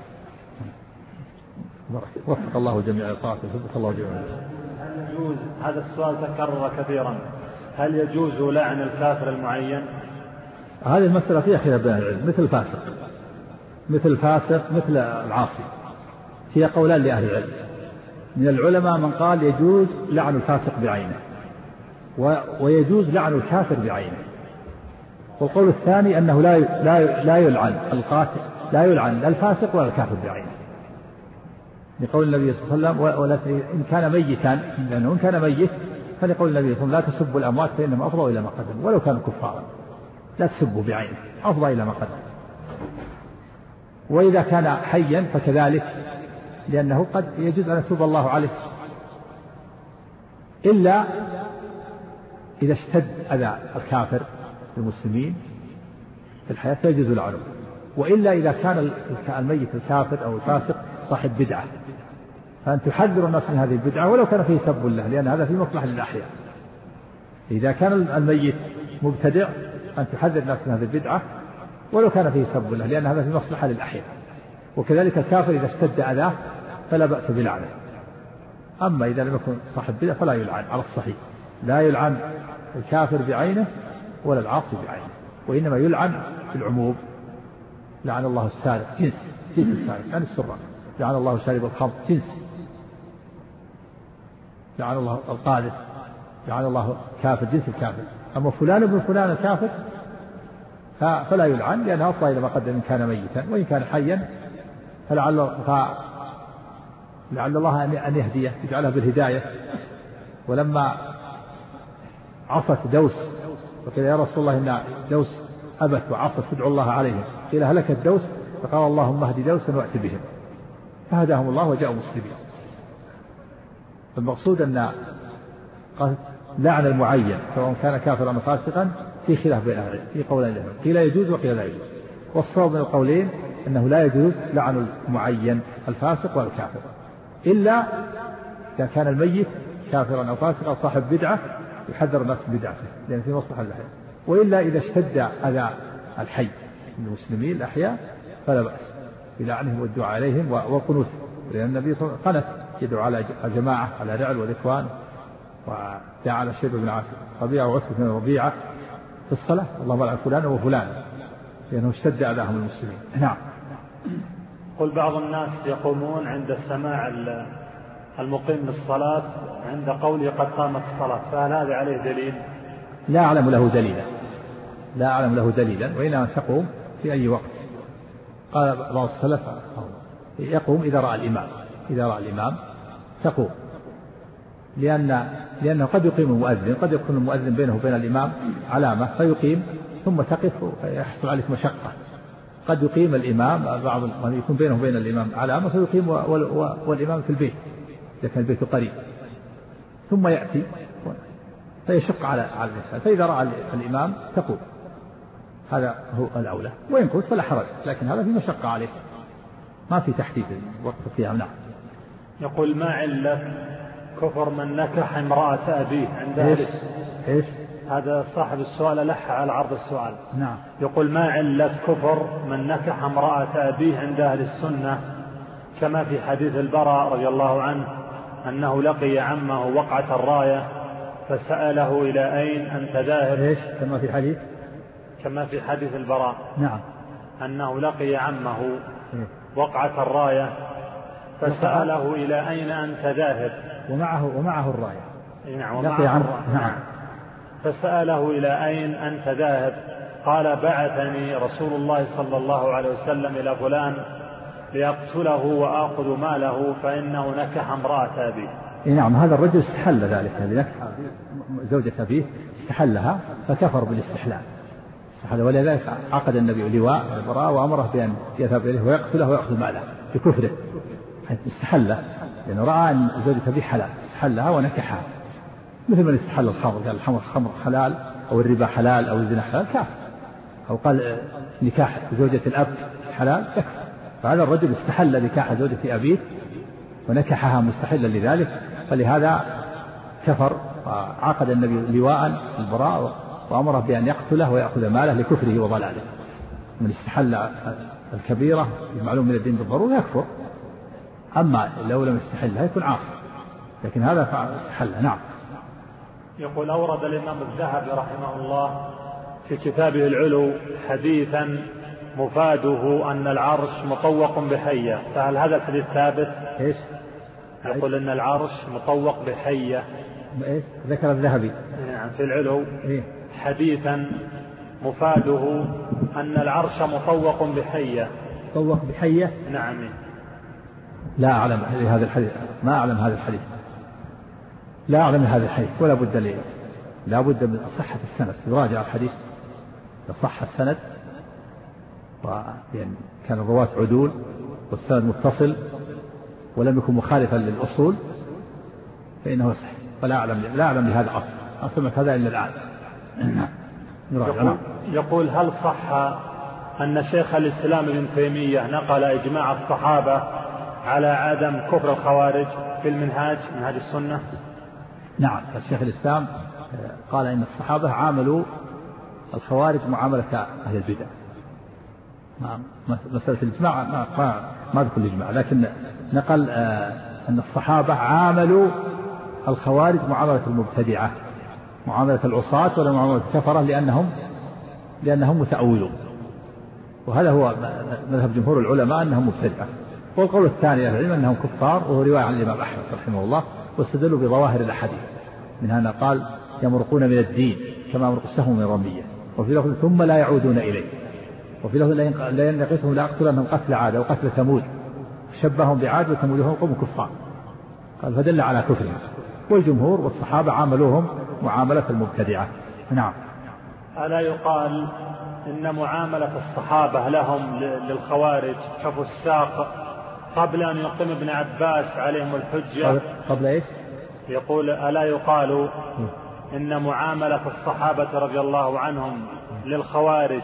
وفق الله جميع الطاعة وفق الله جميع. هل يجوز، هذا السؤال تكرر كثيرا، هل يجوز لعن الكافر المعين؟ هذه المسألة فيها خلاف بين العلم، مثل الفاسق مثل الفاسق مثل العاصي هي قولان لأهل العلم. من العلماء من قال يجوز لعن الفاسق بعينه ويجوز لعن الكافر بعينه، والقول الثاني أنه لا لا لا يلعن القاتل، لا يلعن لا الفاسق ولا الكافر بعينه، لقول النبي صلى الله عليه وسلم ولا إن كان ميتا، لأنه إن كان ميت فلقول النبي صلى الله عليه وسلم لا تسبوا الأموات فإنهم أفضوا إلى ما قدموا ولو كانوا كفارا، لا تسبوا بعينه أفضى إلى ما قدموا. وإذا كان حيا فكذلك، لأنه قد يجوز أن يتوب الله عليه، إلا إذا اشتد أذى الكافر المسلمين في الحياة فيجوز لعنه، وإلا إذا كان الميت الكافر أو الفاسق صاحب بدعة فأن تحذر الناس من هذه البدعة ولو كان فيه سب الله، لأن هذا في مصلحة للأحياء. إذا كان الميت مبتدع أن تحذر الناس من هذه البدعة ولو كان فيه سب الله، لأن هذا في مصلحة للأحياء. وكذلك الكافر إذا اشتد أذاه فلا بأس بلعنه. أما إذا لم يكن صاحب بدعة فلا يلعن على الصحيح، لا يلعن الكافر بعينه ولا العاصي بعينه، وإنما يلعن بالعموم، لعن الله السارق جنس جنس السارق يعني السراق. لعن الله شارب الخمر جنس. لعن الله القاذف. لعن الله كافر جنس الكافر. أما فلان ابن فلان الكافر فلا يلعن لأنه أصلا إذا ما قدم إن كان ميتا وإن كان حيا فلعل لعل الله أن يهديه يجعله بالهداية. ولما عصت دوس وقيل يا رسول الله إن دوس أبت وعصت تدعو الله عليهم قيل هلكت دوس فقال اللهم اهد دوسا وأت بهم فهداهم الله وجاءوا مسلمين. المقصود أن لعن المعين سواء كان كافرا أو فاسقا في خلاف بين أهل العلم في قولين لهم قيل يجوز وقيل لا يجوز. والصواب من القولين أنه لا يجوز لعن المعين الفاسق والكافر إلا إذا كان الميت كافرا أو فاسقا أو صاحب بدعة يحذر الناس من بدعته لأن في مصلحة الحي. وإلا إذا اشتد أذى الحي من المسلمين الأحياء فلا بأس بلعنهم والدعاء عليهم والقنوت لأن النبي صلى الله عليه وسلم قنت يدعو على الجماعة على رعل والإخوان ودعا على الشيب بن عاصم ربيعة وعتبة بن ربيعة في الصلاة اللهم لعن فلان وفلان لأنه اشتد أذاهم المسلمين. نعم. قل بعض الناس يقومون عند السماع المقيم للصلاة عند قوله قد قامت الصلاة فهل هذا عليه دليل؟ لا أعلم له دليلا لا أعلم له دليلا وإنما تقوم في أي وقت. قال بعض السلف يقوم إذا رأى الإمام إذا رأى الإمام تقوم لأن لأنه قد يقيم المؤذن قد يكون المؤذن بينه وبين الإمام علامة فيقيم ثم تقف ويحصل عليك مشقة. قد يقيم الإمام بعض يكون بينه وبين الإمام علامة فيقيم والإمام في البيت إذا كان البيت قريب ثم يأتي فيشق على على الإنسان فإذا رأى الإمام تقوم هذا هو الأولى وإن كنت فلا حرج لكن هذا في مشقة عليه ما في تحديد وقت القيام. نعم. يقول ما علة كفر من نكح امرأة أبيه عند إيش إيش هذا صاحب السؤال ألح على عرض السؤال. نعم. يقول ما علة كفر من نكح امرأة أبيه عند أهل السنة كما في حديث البراء رضي الله عنه أنه لقي عمه وقعة الراية فسأله إلى أين أنت ذاهب. إيش كما في حديث كما في حديث البراء. نعم. أنه لقي عمه وقعة الراية فسأله إلى أين أنت ذاهب ومعه ومعه الراية. نعم ومعه الراية. نعم. فسأله إلى أين أنت ذاهب قال بعثني رسول الله صلى الله عليه وسلم إلى فلان ليقتله وآخذ ماله فإنه نكح امرأة أبيه. نعم. هذا الرجل استحل ذلك لنكح زوجة أبيه استحلها فكفر بالاستحلال استحل ولذلك عقد النبي لواء البراء وأمره بأن يذهب إليه ويقتله ويأخذ ماله بكفره استحله لأنه رأى أن زوجة أبيه حلال استحلها ونكحها مثل من استحل الخمر قال الخمر خمر حلال أو الربا حلال أو الزنا حلال كافر أو قال نكاح زوجة الأب حلال كفر. فهذا الرجل استحل نكاح زوجة أبيه ونكحها مستحلا لذلك فلهذا كفر وعقد النبي لواء البراء وأمره بأن يقتله ويأخذ ماله لكفره وضلاله. من استحل الكبيرة المعلوم من الدين بالضرورة يكفر أما لو لم يستحلها يكون عاصي لكن هذا استحلها. نعم. يقول أورد الإمام الذهبي رحمه الله في كتابه العلو حديثا مفاده أن العرش مطوق بحية فهل هذا الحديث ثابت؟ إيش؟ يقول أن العرش مطوق بحية. إيش؟ ذكر الذهبي نعم في العلو إيه؟ حديثا مفاده أن العرش مطوق بحية. مطوق بحية؟ نعم. لا أعلم هذا الحديث ما أعلم هذا الحديث لا أعلم هذا الحديث ولا بد لي لا بد من صحة السند يراجع الحديث صح السند ويعني كان الرواة عدول والسند متصل ولم يكن مخالفا للأصول فإنه صح فلا أعلم لا أعلم لهذا أصل أصلك هذا إلا الآن. يقول, يقول هل صح أن شيخ الإسلام ابن تيمية نقل إجماع الصحابة على عدم كفر الخوارج في المنهاج منهاج السنة؟ نعم. الشيخ الإسلام قال إن الصحابة عاملوا الخوارج معاملة أهل البدع. نعم. مسألة الإجماع ما ما, ما ذكر الإجماع لكن نقل أن الصحابة عاملوا الخوارج معاملة المبتدعة معاملة العصاة ولا معاملة الكفرة لأنهم لأنهم متأولون وهذا هو مذهب جمهور العلماء أنهم مبتدعة. والقول الثاني العلم أنهم كفار، وهو رواية عن الإمام أحمد رحمه الله، واستدلوا بظواهر الأحاديث، من هنا قال يمرقون من الدين كما يمرق السهم من رمية، وفي لفظ ثم لا يعودون إليه، وفي لفظ لا ينقصهم لا أقتلنهم قتل عاد وقتل ثمود، شبههم بعاد وثمود وهم قوم كفار، قال فدل على كفرهم. والجمهور والصحابة عاملوهم معاملة المبتدعة. نعم. ألا يقال إن معاملة الصحابة لهم للخوارج كفساق قبل أن يقيم ابن عباس عليهم الحجة؟ قبل إيش؟ يقول ألا يقال إن معاملة الصحابة رضي الله عنهم للخوارج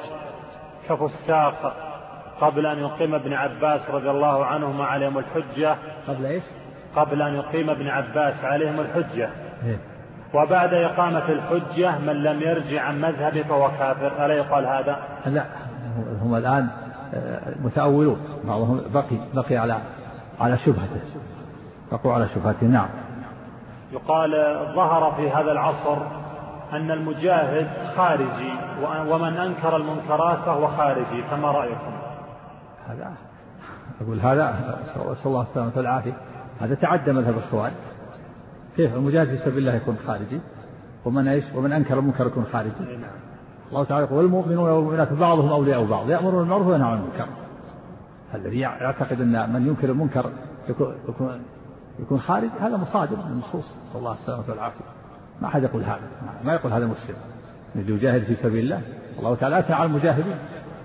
كفساق قبل أن يقيم ابن عباس رضي الله عنهما عليهم الحجة؟ قبل إيش؟ قبل أن يقيم ابن عباس عليهم الحجة. إيه؟ وبعد إقامة الحجة من لم يرجع عن مذهبه فهو كافر، ألا يقال هذا؟ لا، هم الآن متأولون، بعضهم بقي بقي على على شبهته، بقوا على شبهته. نعم. يقال ظهر في هذا العصر أن المجاهد خارجي، ومن أنكر المنكرات فهو خارجي، فما رأيكم؟ هذا أقول هذا صلى الله عليه وسلم العافية، هذا تعدى مذهب الخوارج. كيف المجاهد في سبيل الله يكون خارجي، ومن ايش ومن انكر المنكر يكون خارجي؟ الله تعالى يقول والمؤمنون والمؤمنات بعضهم اولياء بعض يأمرون بالمعروف وينهون عن المنكر. الذي يعتقد ان من ينكر المنكر يكون يكون, يكون خارج، هذا مصادم من النصوص، صلى الله عليه وسلم والعافية. ما أحد يقول هذا، ما يقول هذا مسلم الذي يجاهد في سبيل الله. الله تعالى أتى على المجاهدين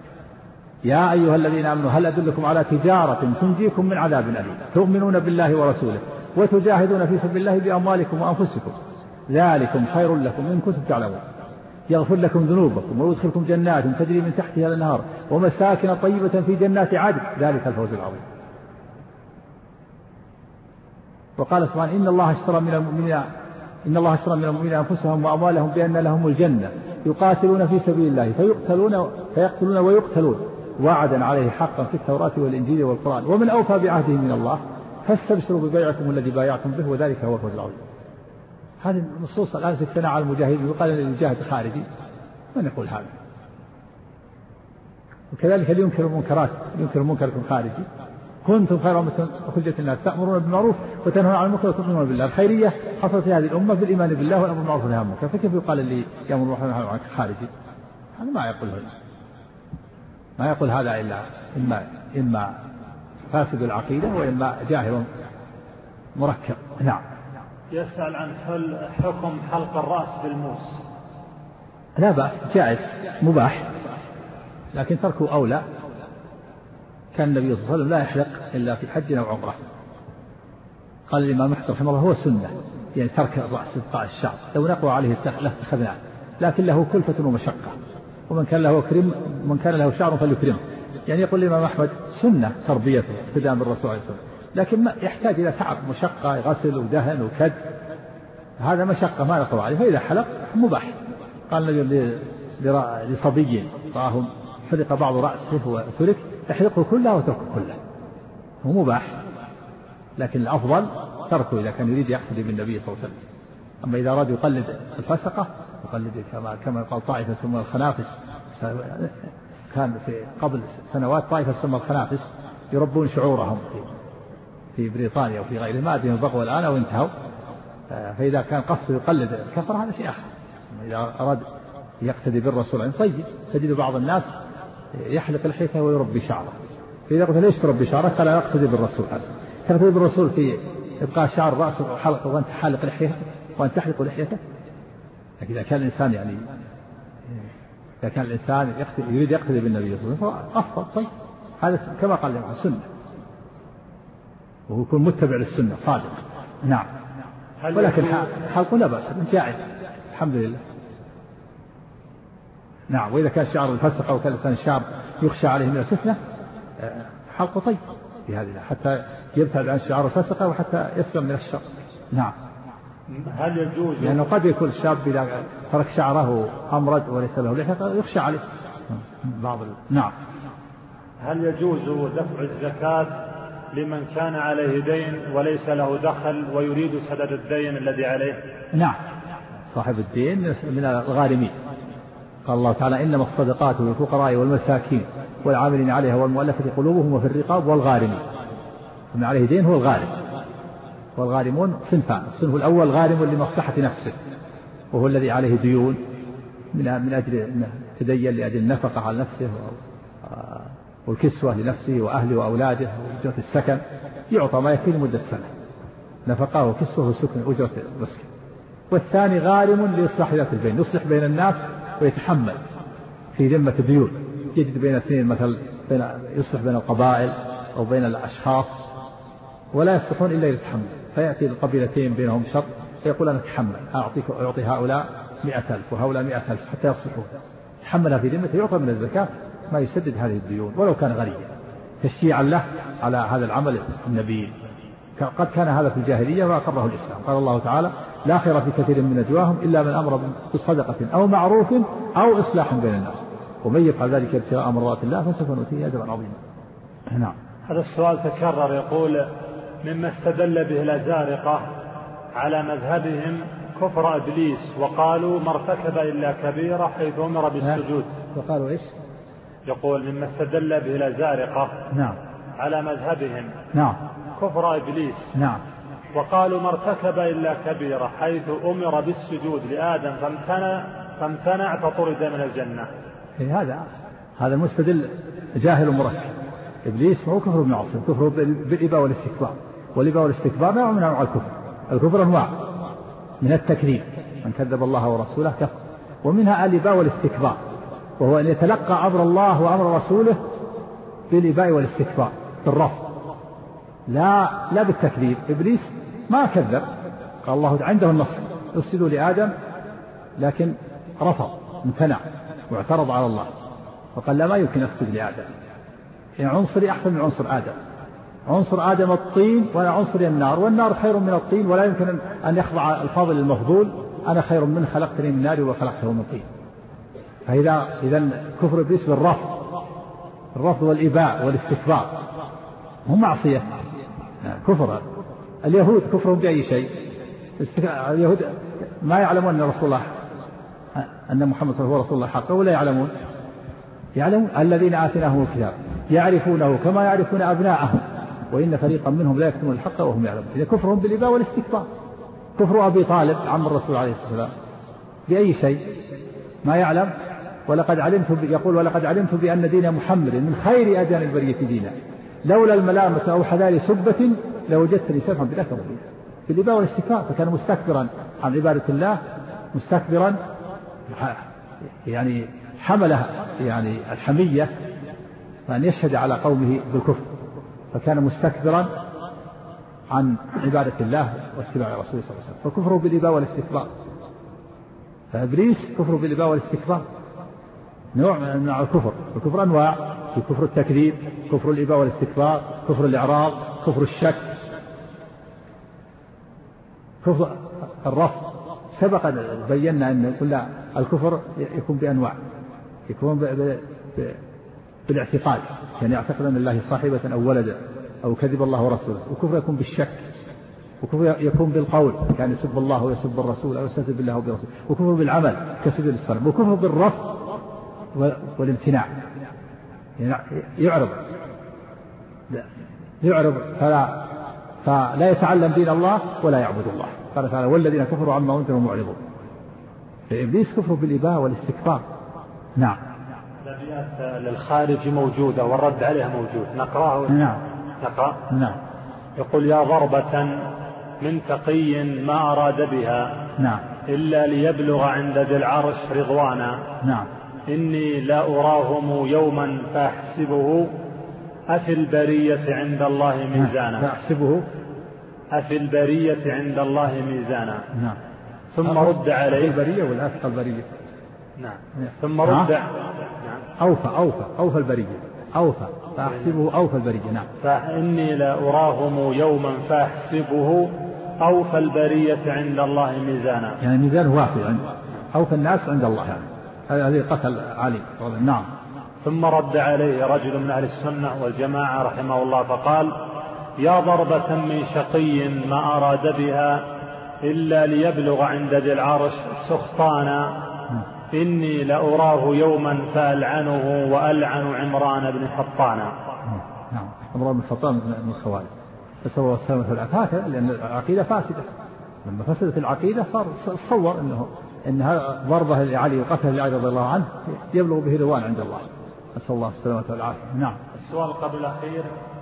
يا أيها الذين آمنوا هل أدلكم على تجارة تنجيكم من عذاب أليم تؤمنون بالله ورسوله وتجاهدون في سبيل الله بأموالكم وأنفسكم ذلكم خير لكم إن كنتم تعلمون يغفر لكم ذنوبكم ويدخلكم جنات تجري من تحتها الأنهار ومساكن طيبة في جنات عدن ذلك الفوز العظيم. وقال سبحانه إن الله اشترى من المؤمنين إن الله اشترى من المؤمنين أنفسهم وأموالهم بأن لهم الجنة يقاتلون في سبيل الله فيقتلون فيقتلون ويقتلون وعدا عليه حقا في التوراة والإنجيل والقرآن ومن أوفى بعهده من الله فاستبشروا ببيعكم الذي بايعتم به وذلك هو الفوز العظيم. هذه النصوص الآن ستنا على المجاهدين يقال أن المجاهد خارجي، من يقول هذا؟ وكذلك اللي ينكر المنكرات ينكر المنكر يكون خارجي. كنتم خير أمة أخرجت الناس تأمرون بالمعروف وتنهون عن المنكر وتؤمنون بالله. الخيرية حصلت في هذه الأمة بالإيمان بالله والأمر بالمعروف والنهي عن المنكر، فكيف يقال اللي يأمر بالمعروف والنهي عن المنكر خارجي؟ هذا ما يقول هذا، ما يقول هذا إلا إما إما فاسد العقيدة وإما جاهل مركب. نعم. يسأل عن حكم حلق الرأس بالموس. لا بأس، جائز مباح، لكن تركه أولى. كان النبي صلى الله عليه وسلم لا يحلق إلا في حج أو عمرة. قال الإمام أحمد رحمه الله هو السنة، يعني ترك الرأس إبقاء الشعر، لو نقوى عليه اتخذناه، لكن له كلفة ومشقة، ومن كان له كريم من كان له شعر فليكرمه. يعني يقول الإمام أحمد سنة تربيته اقتداء بالرسول عليه الصلاة والسلام، لكن ما يحتاج إلى تعب مشقة غسل ودهن وكد، هذا مشقة ما يقوى عليه، فإذا حلق مباح. قال النبي لصبي رآه حلق بعض رأسه وترك احلقه كله وتركه كله، هو مباح، لكن الأفضل تركه إذا كان يريد يقتدي بالنبي صلى الله عليه وسلم. أما إذا أراد يقلد الفسقة يقلد كما كما قال طائفة ثم الخنافس، كان في قبل سنوات طائفة ثم الخنافس يربون شعورهم في في بريطانيا وفي غيرها، ما أدري بقوا الآن أو انتهوا. فإذا كان قصده يقلد الكفر هذا شيء آخر. إذا أراد يقتدي بالرسول عن طيب، تجد بعض الناس يحلق لحيته ويربي شعره، فإذا قلت ليش تربي شعرك؟ قال يقتدي بالرسول. هذا تقتدي بالرسول في إبقاء شعر رأسه وحلقه وأنت حالق لحيته وأنت تحلق لحيته. لكن إذا كان الإنسان يعني إذا كان الإنسان يريد يقتدي بالنبي صلى الله عليه وسلم فأفضل. طيب هذا كما قال الإمام السنة، وهو يكون متبع للسنة صادق. نعم. ولكن حلقه لا بأس، جائز الحمد لله. نعم. وإذا كان شعر الفسق أو كان الإنسان الشعر يخشى عليه من الفتنة حلقه طيب في هذه حتى يبتعد عن شعر الفسقة وحتى يسلم من الشر. نعم. هل يجوز لأنه يعني قد يكون الشاب إذا ترك شعره أمرد وليس له لحية يخشى عليه بعض ال... نعم. هل يجوز دفع الزكاة لمن كان عليه دين وليس له دخل ويريد سداد الدين الذي عليه؟ نعم. صاحب الدين من الغارمين. قال الله تعالى إنما الصدقات للفقراء والمساكين والعاملين عليها والمؤلفة قلوبهم وفي الرقاب والغارمين. من عليه دين هو الغارم، والغارمون صنفان: الصنف الأول غارم لمصلحة نفسه، وهو الذي عليه ديون من من أجل تدين لأجل النفقة على نفسه والكسوة لنفسه وأهله وأولاده وأجرة السكن، يعطى ما يكفي لمدة سنة نفقة وكسوة وسكن أجرة المسكن. والثاني غارم لإصلاح ذات البين، يصلح بين الناس ويتحمل في ذمة الديون، يجد بين اثنين مثل بين يصلح بين القبائل أو بين الأشخاص ولا يصلحون إلا يتحمل، فيأتي القبيلتين بينهم شر فيقول أنا أتحمل، أعطيك أعطي هؤلاء مئة ألف وهؤلاء مئة ألف حتى يصلحون، تحملها في ذمته، يعطى من الزكاة ما يسدد هذه الديون ولو كان غنيا تشجيعا له على هذا العمل النبيل. قد كان هذا في الجاهلية وأقره الإسلام. قال الله تعالى: لا خير في كثير من نجواهم إلا من أمر بصدقة أو معروف أو إصلاح بين الناس ومن يفعل ذلك ابتغاء مرضات الله فسوف نؤتيه أجرا عظيما. نعم. هذا السؤال تكرر، يقول: مما استدل به الأزارقة على مذهبهم كفر إبليس وقالوا ما ارتكب إلا كبيرة حيث أمر بالسجود. وقالوا إيش؟ يقول: مما استدل به الأزارقة نعم على مذهبهم نعم كفر إبليس نعم وقالوا ما ارتكب إلا كبيرة حيث أمر بالسجود لآدم فامتنع فامتنع فطرد من الجنة. هذا هذا المستدل جاهل مركب. إبليس هو كفر معصم، كفر بالإباء والاستكبار، والإباء والاستكبار نوع من أنواع الكفر. الكفر أنواع: من التكذيب، من كذب الله ورسوله كفر، ومنها الإباء والاستكبار، وهو أن يتلقى أمر الله وأمر رسوله بالإباء والاستكبار بالرفض، لا لا بالتكذيب. إبليس ما كذب، قال الله عنده النص: اسجدوا لآدم، لكن رفض امتنع واعترض على الله وقال: لا، ما يمكن أسجد لآدم، يعني عنصري أحسن من عنصر آدم، عنصر آدم الطين وأنا عنصري النار، والنار خير من الطين ولا يمكن أن يخضع الفاضل للمفضول، أنا خير منه، خلقتني من نار وخلقته من طين. فإذا إذا كفر إبليس بالرفض، الرفض والإباء والاستكبار هم معصية، كفر. اليهود كفرهم بأي شيء؟ اليهود ما يعلمون أن رسول الله أن محمد صلى الله عليه وسلم هو رسول الله حقا، ولا يعلمون؟ يعلمون. الذين آتيناهم الكتاب يعرفونه كما يعرفون أبناءهم وإن فريقا منهم لا يكتمون الحق وهم يعلمون. إذا كفرهم بالإباء والاستكبار. كفر أبي طالب عم الرسول عليه الصلاة والسلام بأي شيء؟ ما يعلم. ولقد علمت يقول: ولقد علمت بأن دين محمد من خير أديان البرية دينا لولا الملامة أو حذار سبة لوجدتني سبحا بلا تنظير. بالإباء والاستكبار، فكان مستكبرا عن عبادة الله، مستكبرا يعني حمله يعني الحمية فأن يشهد على قومه بالكفر، فكان مستكبرا عن عبادة الله واتباع رسوله صلى الله عليه وسلم، فكفره بالإباء والاستكبار. فإبليس كفر بالإباء والاستكبار نوع من أنواع الكفر. الكفر أنواع: في كفر التكذيب، كفر الإباء والاستكبار، كفر الإعراض، كفر الشك، كفر الرفض. سبق بينا أن كل الكفر يكون بأنواع، يكون بالاعتقاد، يعني يعتقد أن الله صاحبة أو ولد أو كذب الله ورسوله، وكفر يكون بالشك، وكفر يكون بالقول كان يسب الله ويسب الرسول أو يستهزئ بالله وبرسوله، وكفر بالعمل كسجود الصلاة، وكفر بالرفض والامتناع، يعني يعرض يعرض فلا فلا يتعلم دين الله ولا يعبد الله. قال تعالى: والذين كفروا عما أنذروا معرضون. فإبليس كفر بالإباء والاستكبار. نعم. الأبيات للخارج موجودة والرد عليها موجود، نقرأه. نعم. نقرأ. نعم. يقول: يا ضربة من تقي ما أراد بها نعم. إلا ليبلغ عند ذي العرش رضوانا. نعم. إني لا أراهم يوما فأحسبه أفي البرية عند الله ميزانا. فأحسبه أفي البرية عند الله ميزانا. نعم. ثم رد عليه. البرية والأثقل البرية. نعم. ثم رد. نعم. أوفى أوفى أوفى البرية، أوفى فأحسبه أوفى البرية. نعم. فإني لا أراهم يوما فأحسبه أوفى البرية عند الله ميزانا. يعني ميزان وافي، يعني أوفى الناس عند الله، يعني هذه قتل علي. نعم. ثم رد عليه رجل من أهل السنة والجماعة رحمه الله فقال: يا ضربة من شقي ما أراد بها إلا ليبلغ عند ذي العرش سخطانا. إني لأراه يوما فألعنه وألعن عمران بن حطان. نعم عمران بن حطان من الخوارج، نسأل الله السلامة والعافية، لأن العقيدة فاسدة. لما فسدت العقيدة صار تصور أنه أنها ضربة لعلي وقتل لعلي رضي الله عنه يبلغ به رضوان عند الله، نسأل الله السلامة والعافية. نعم. السؤال قبل الأخير،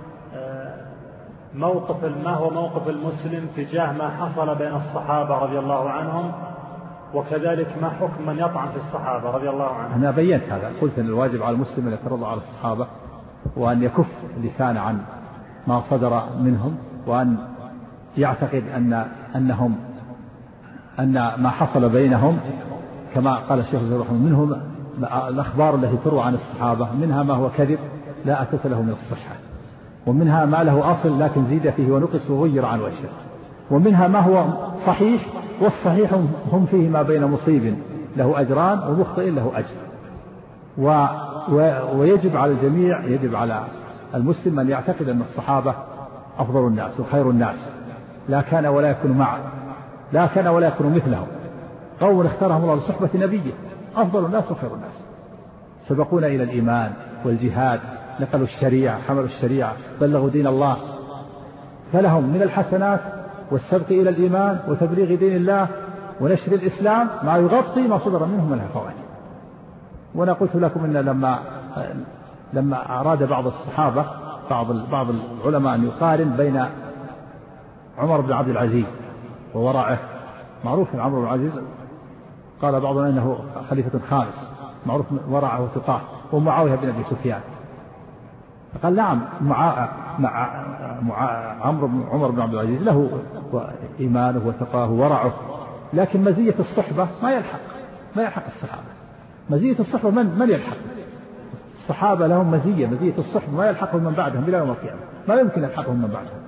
موقف ما هو موقف المسلم تجاه ما حصل بين الصحابة رضي الله عنهم، وكذلك ما حكم من يطعن في الصحابة رضي الله عنهم؟ أنا بينت هذا، قلت أن الواجب على المسلم أن يترضى على الصحابة، وأن يكف لسانه عن ما صدر منهم، وأن يعتقد أن أنهم أن ما حصل بينهم كما قال الشيخ عبد الرحمن منهم الأخبار التي تروى عن الصحابة منها ما هو كذب لا أساس له من الصحة، ومنها ما له أصل لكن زيد فيه ونقص وغير عن وجهه، ومنها ما هو صحيح والصحيح هم فيه ما بين مصيب له أجران ومخطئ له أجر. و ويجب على الجميع، يجب على المسلم أن يعتقد أن الصحابة أفضل الناس وخير الناس، لا كان ولا يكون معه، لا كان ولا يكون مثلهم، قوم اختارهم الله لصحبة نبيه، أفضل الناس وخير الناس، سبقونا إلى الإيمان والجهاد، نقلوا الشريعة، حملوا الشريعة، بلغوا دين الله، فلهم من الحسنات والسبق إلى الإيمان وتبليغ دين الله ونشر الإسلام ما يغطي ما صدر منهم من الهفوات. وأنا قلت لكم أن لما لما أراد بعض الصحابة بعض بعض العلماء أن يقارن بين عمر بن عبد العزيز وورعه، معروف أن عمر بن عبد العزيز قال بعضهم أنه خليفة خامس، معروف ورعه وثقاه، ومعاوية بن أبي سفيان، قال نعم مع مع مع عمرو بن عمر بن عبد العزيز له إيمانه وثقاه وورعه، لكن مزية الصحبة ما يلحق ما يلحق الصحابة. مزية الصحبة من من يلحق الصحابة؟ لهم مزية مزية الصحبة ما يلحقهم من بعدهم إلى يوم القيامة، ما يمكن يلحقهم من بعدهم.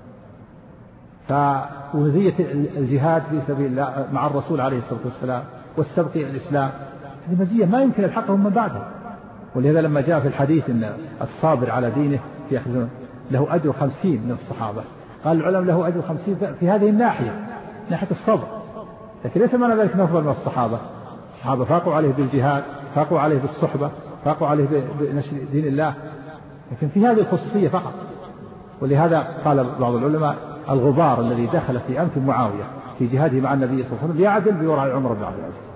فمزية الجهاد في سبيل الله مع الرسول عليه الصلاة والسلام والسبق إلى الإسلام هذه مزية ما يمكن يلحقهم من بعدهم. ولهذا لما جاء في الحديث أن الصابر على دينه له أجر خمسين من الصحابة، قال العلماء له أجر خمسين في هذه الناحية، ناحية الصبر، لكن ليس معنى ذلك نفضل من الصحابة. الصحابة فاقوا عليه بالجهاد، فاقوا عليه بالصحبة، فاقوا عليه بنشر دين الله، لكن في هذه الخصوصية فقط. ولهذا قال بعض العلماء الغبار الذي دخل في أنف معاوية في جهاده مع النبي صلى الله عليه وسلم يعدل بورع عمر بن عبد العزيز.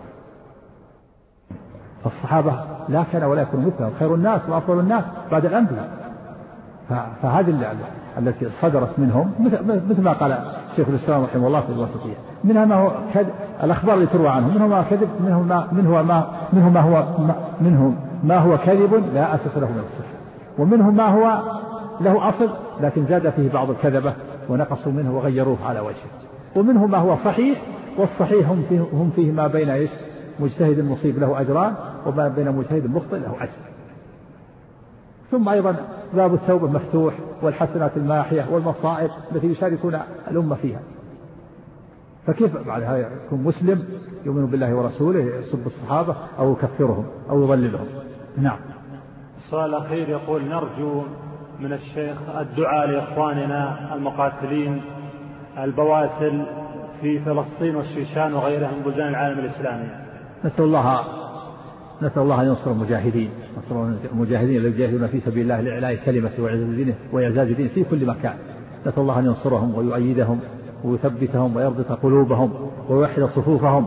فالصحابة لا كان ولا يكون مثلهم، خير الناس وأفضل الناس بعد الأنبياء. فهذه التي صدرت منهم مثل ما قال شيخ الإسلام رحمه الله في الوسطية، منها ما هو كذب، الأخبار اللي تروى عنه منه ما كذب، منه ما منه ما منه ما هو منه ما هو كذب لا أساس له من الصحة، ومنه ما هو له أصل لكن زاد فيه بعض الكذبة ونقصوا منه وغيروه على وجهه، ومنه ما هو صحيح، والصحيح هم فيه, هم فيه ما بين إيش مجتهد مصيب له أجران وما بين مجتهد مخطئ له أجر. ثم أيضا باب التوبة مفتوح والحسنات الماحية والمصائب التي يشاركون الأمة فيها. فكيف بعد هذا يكون مسلم يؤمن بالله ورسوله يسب الصحابة أو يكفرهم أو يضللهم؟ نعم. السؤال الأخير يقول نرجو من الشيخ الدعاء لإخواننا المقاتلين البواسل في فلسطين والشيشان وغيرها من بلدان العالم الإسلامي. نسأل الله نسأل الله أن ينصر المجاهدين، نصر المجاهدين الذين يجاهدون في سبيل الله لإعلاء كلمته وإعزاز دينه في كل مكان. نسأل الله أن ينصرهم ويؤيدهم ويثبتهم ويربط قلوبهم ويوحد صفوفهم،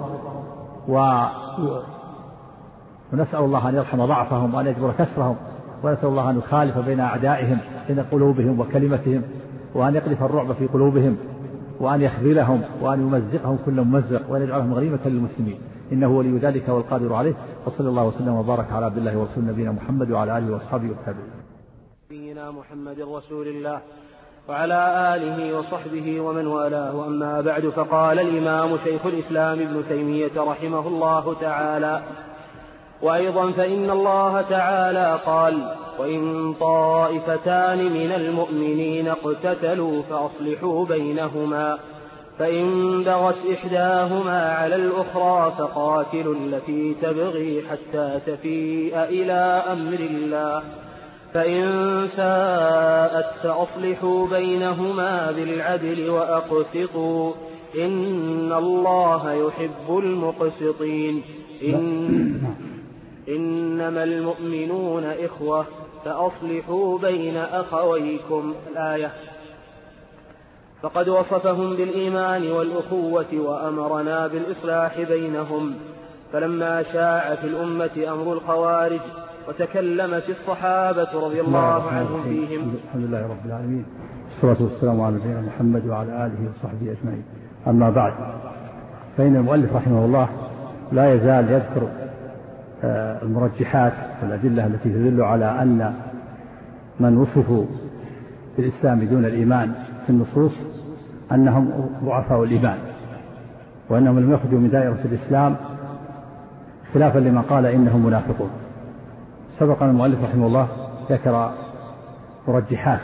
ونسأل الله أن يرحم ضعفهم وأن يجبر كسرهم، ونسأل الله أن يخالف بين أعدائهم بين قلوبهم وكلمتهم، وأن يقذف الرعب في قلوبهم، وأن يخذلهم وأن يمزقهم كل ممزق، وأن يجعلهم غنيمة للمسلمين، إنه ولي ذلك والقادر عليه. وصلى الله وسلم وبارك على عبد الله ورسول نبينا محمد وعلى آله وأصحابه والتابعين. نبينا محمد رسول الله وعلى آله وصحبه ومن والاه، أما بعد، فقال الإمام شيخ الإسلام ابن تيمية رحمه الله تعالى: وأيضا فإن الله تعالى قال: وإن طائفتان من المؤمنين اقتتلوا فأصلحوا بينهما، فإن بغت إحداهما على الأخرى فقاتلوا التي تبغي حتى تفيء إلى أمر الله، فإن فاءت فأصلحوا بينهما بالعدل وأقسطوا إن الله يحب المقسطين. إن إنما المؤمنون إخوة فأصلحوا بين أخويكم. الآية. فقد وصفهم بالإيمان والأخوة وأمرنا بالإصلاح بينهم. فلما شاع في الأمة أمر الخوارج وتكلمت الصحابة رضي الله عنهم فيهم. الحمد لله رب العالمين، والصلاة والسلام على نبينا محمد وعلى آله وصحبه أجمعين. أما بعد، فإن المؤلف رحمه الله لا يزال يذكر المرجحات والأدلة التي تدل على أن من وصفوا بالإسلام دون الإيمان في النصوص أنهم ضعفاء الإيمان، وأنهم لم يخرجوا من دائرة الإسلام، خلافا لمن قال إنهم منافقون. سبق المؤلف رحمه الله ذكر مرجحات،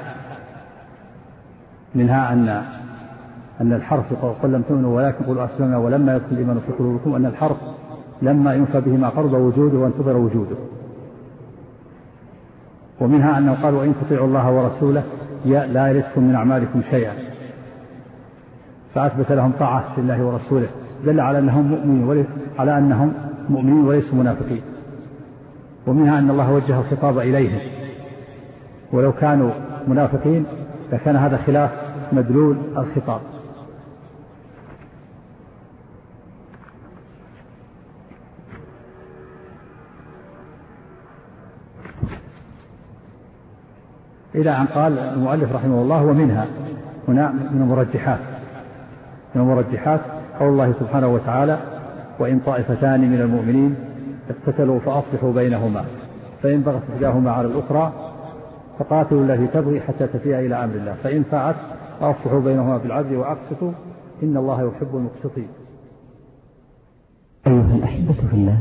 منها أن أن الحرف قل لم تؤمنوا ولكن قولوا أسلمنا ولما يدخل الإيمان في قلوبكم، أن الحرف لما ينفى به ما قرب وجوده وانتظر وجوده. ومنها أنه قال وإن تطيعوا الله ورسوله لا يلدكم من أعمالكم شيئا، فأثبت لهم طاعة لله ورسوله، دل على أنهم مؤمنين على أنهم مؤمنين وليسوا منافقين. ومنها أن الله وجه الخطاب إليهم، ولو كانوا منافقين لكان هذا خلاف مدلول الخطاب. إلى أن قال المؤلف رحمه الله ومنها هنا من المرجحات من المرجحات قول الله سبحانه وتعالى وإن طائفتان من المؤمنين اقتتلوا فأصلحوا بينهما فإن بغت إحداهما على الأخرى فقاتلوا التي تبغي حتى تفيء إلى أمر الله فإن فاءت فأصلحوا بينهما بالعدل وأقسطوا إن الله يحب المقسطين. أيها الأحبة في الله،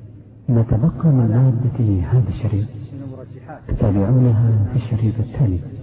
نتبقى من مادة هذا الشريط تتابعونها في الشريط التالي.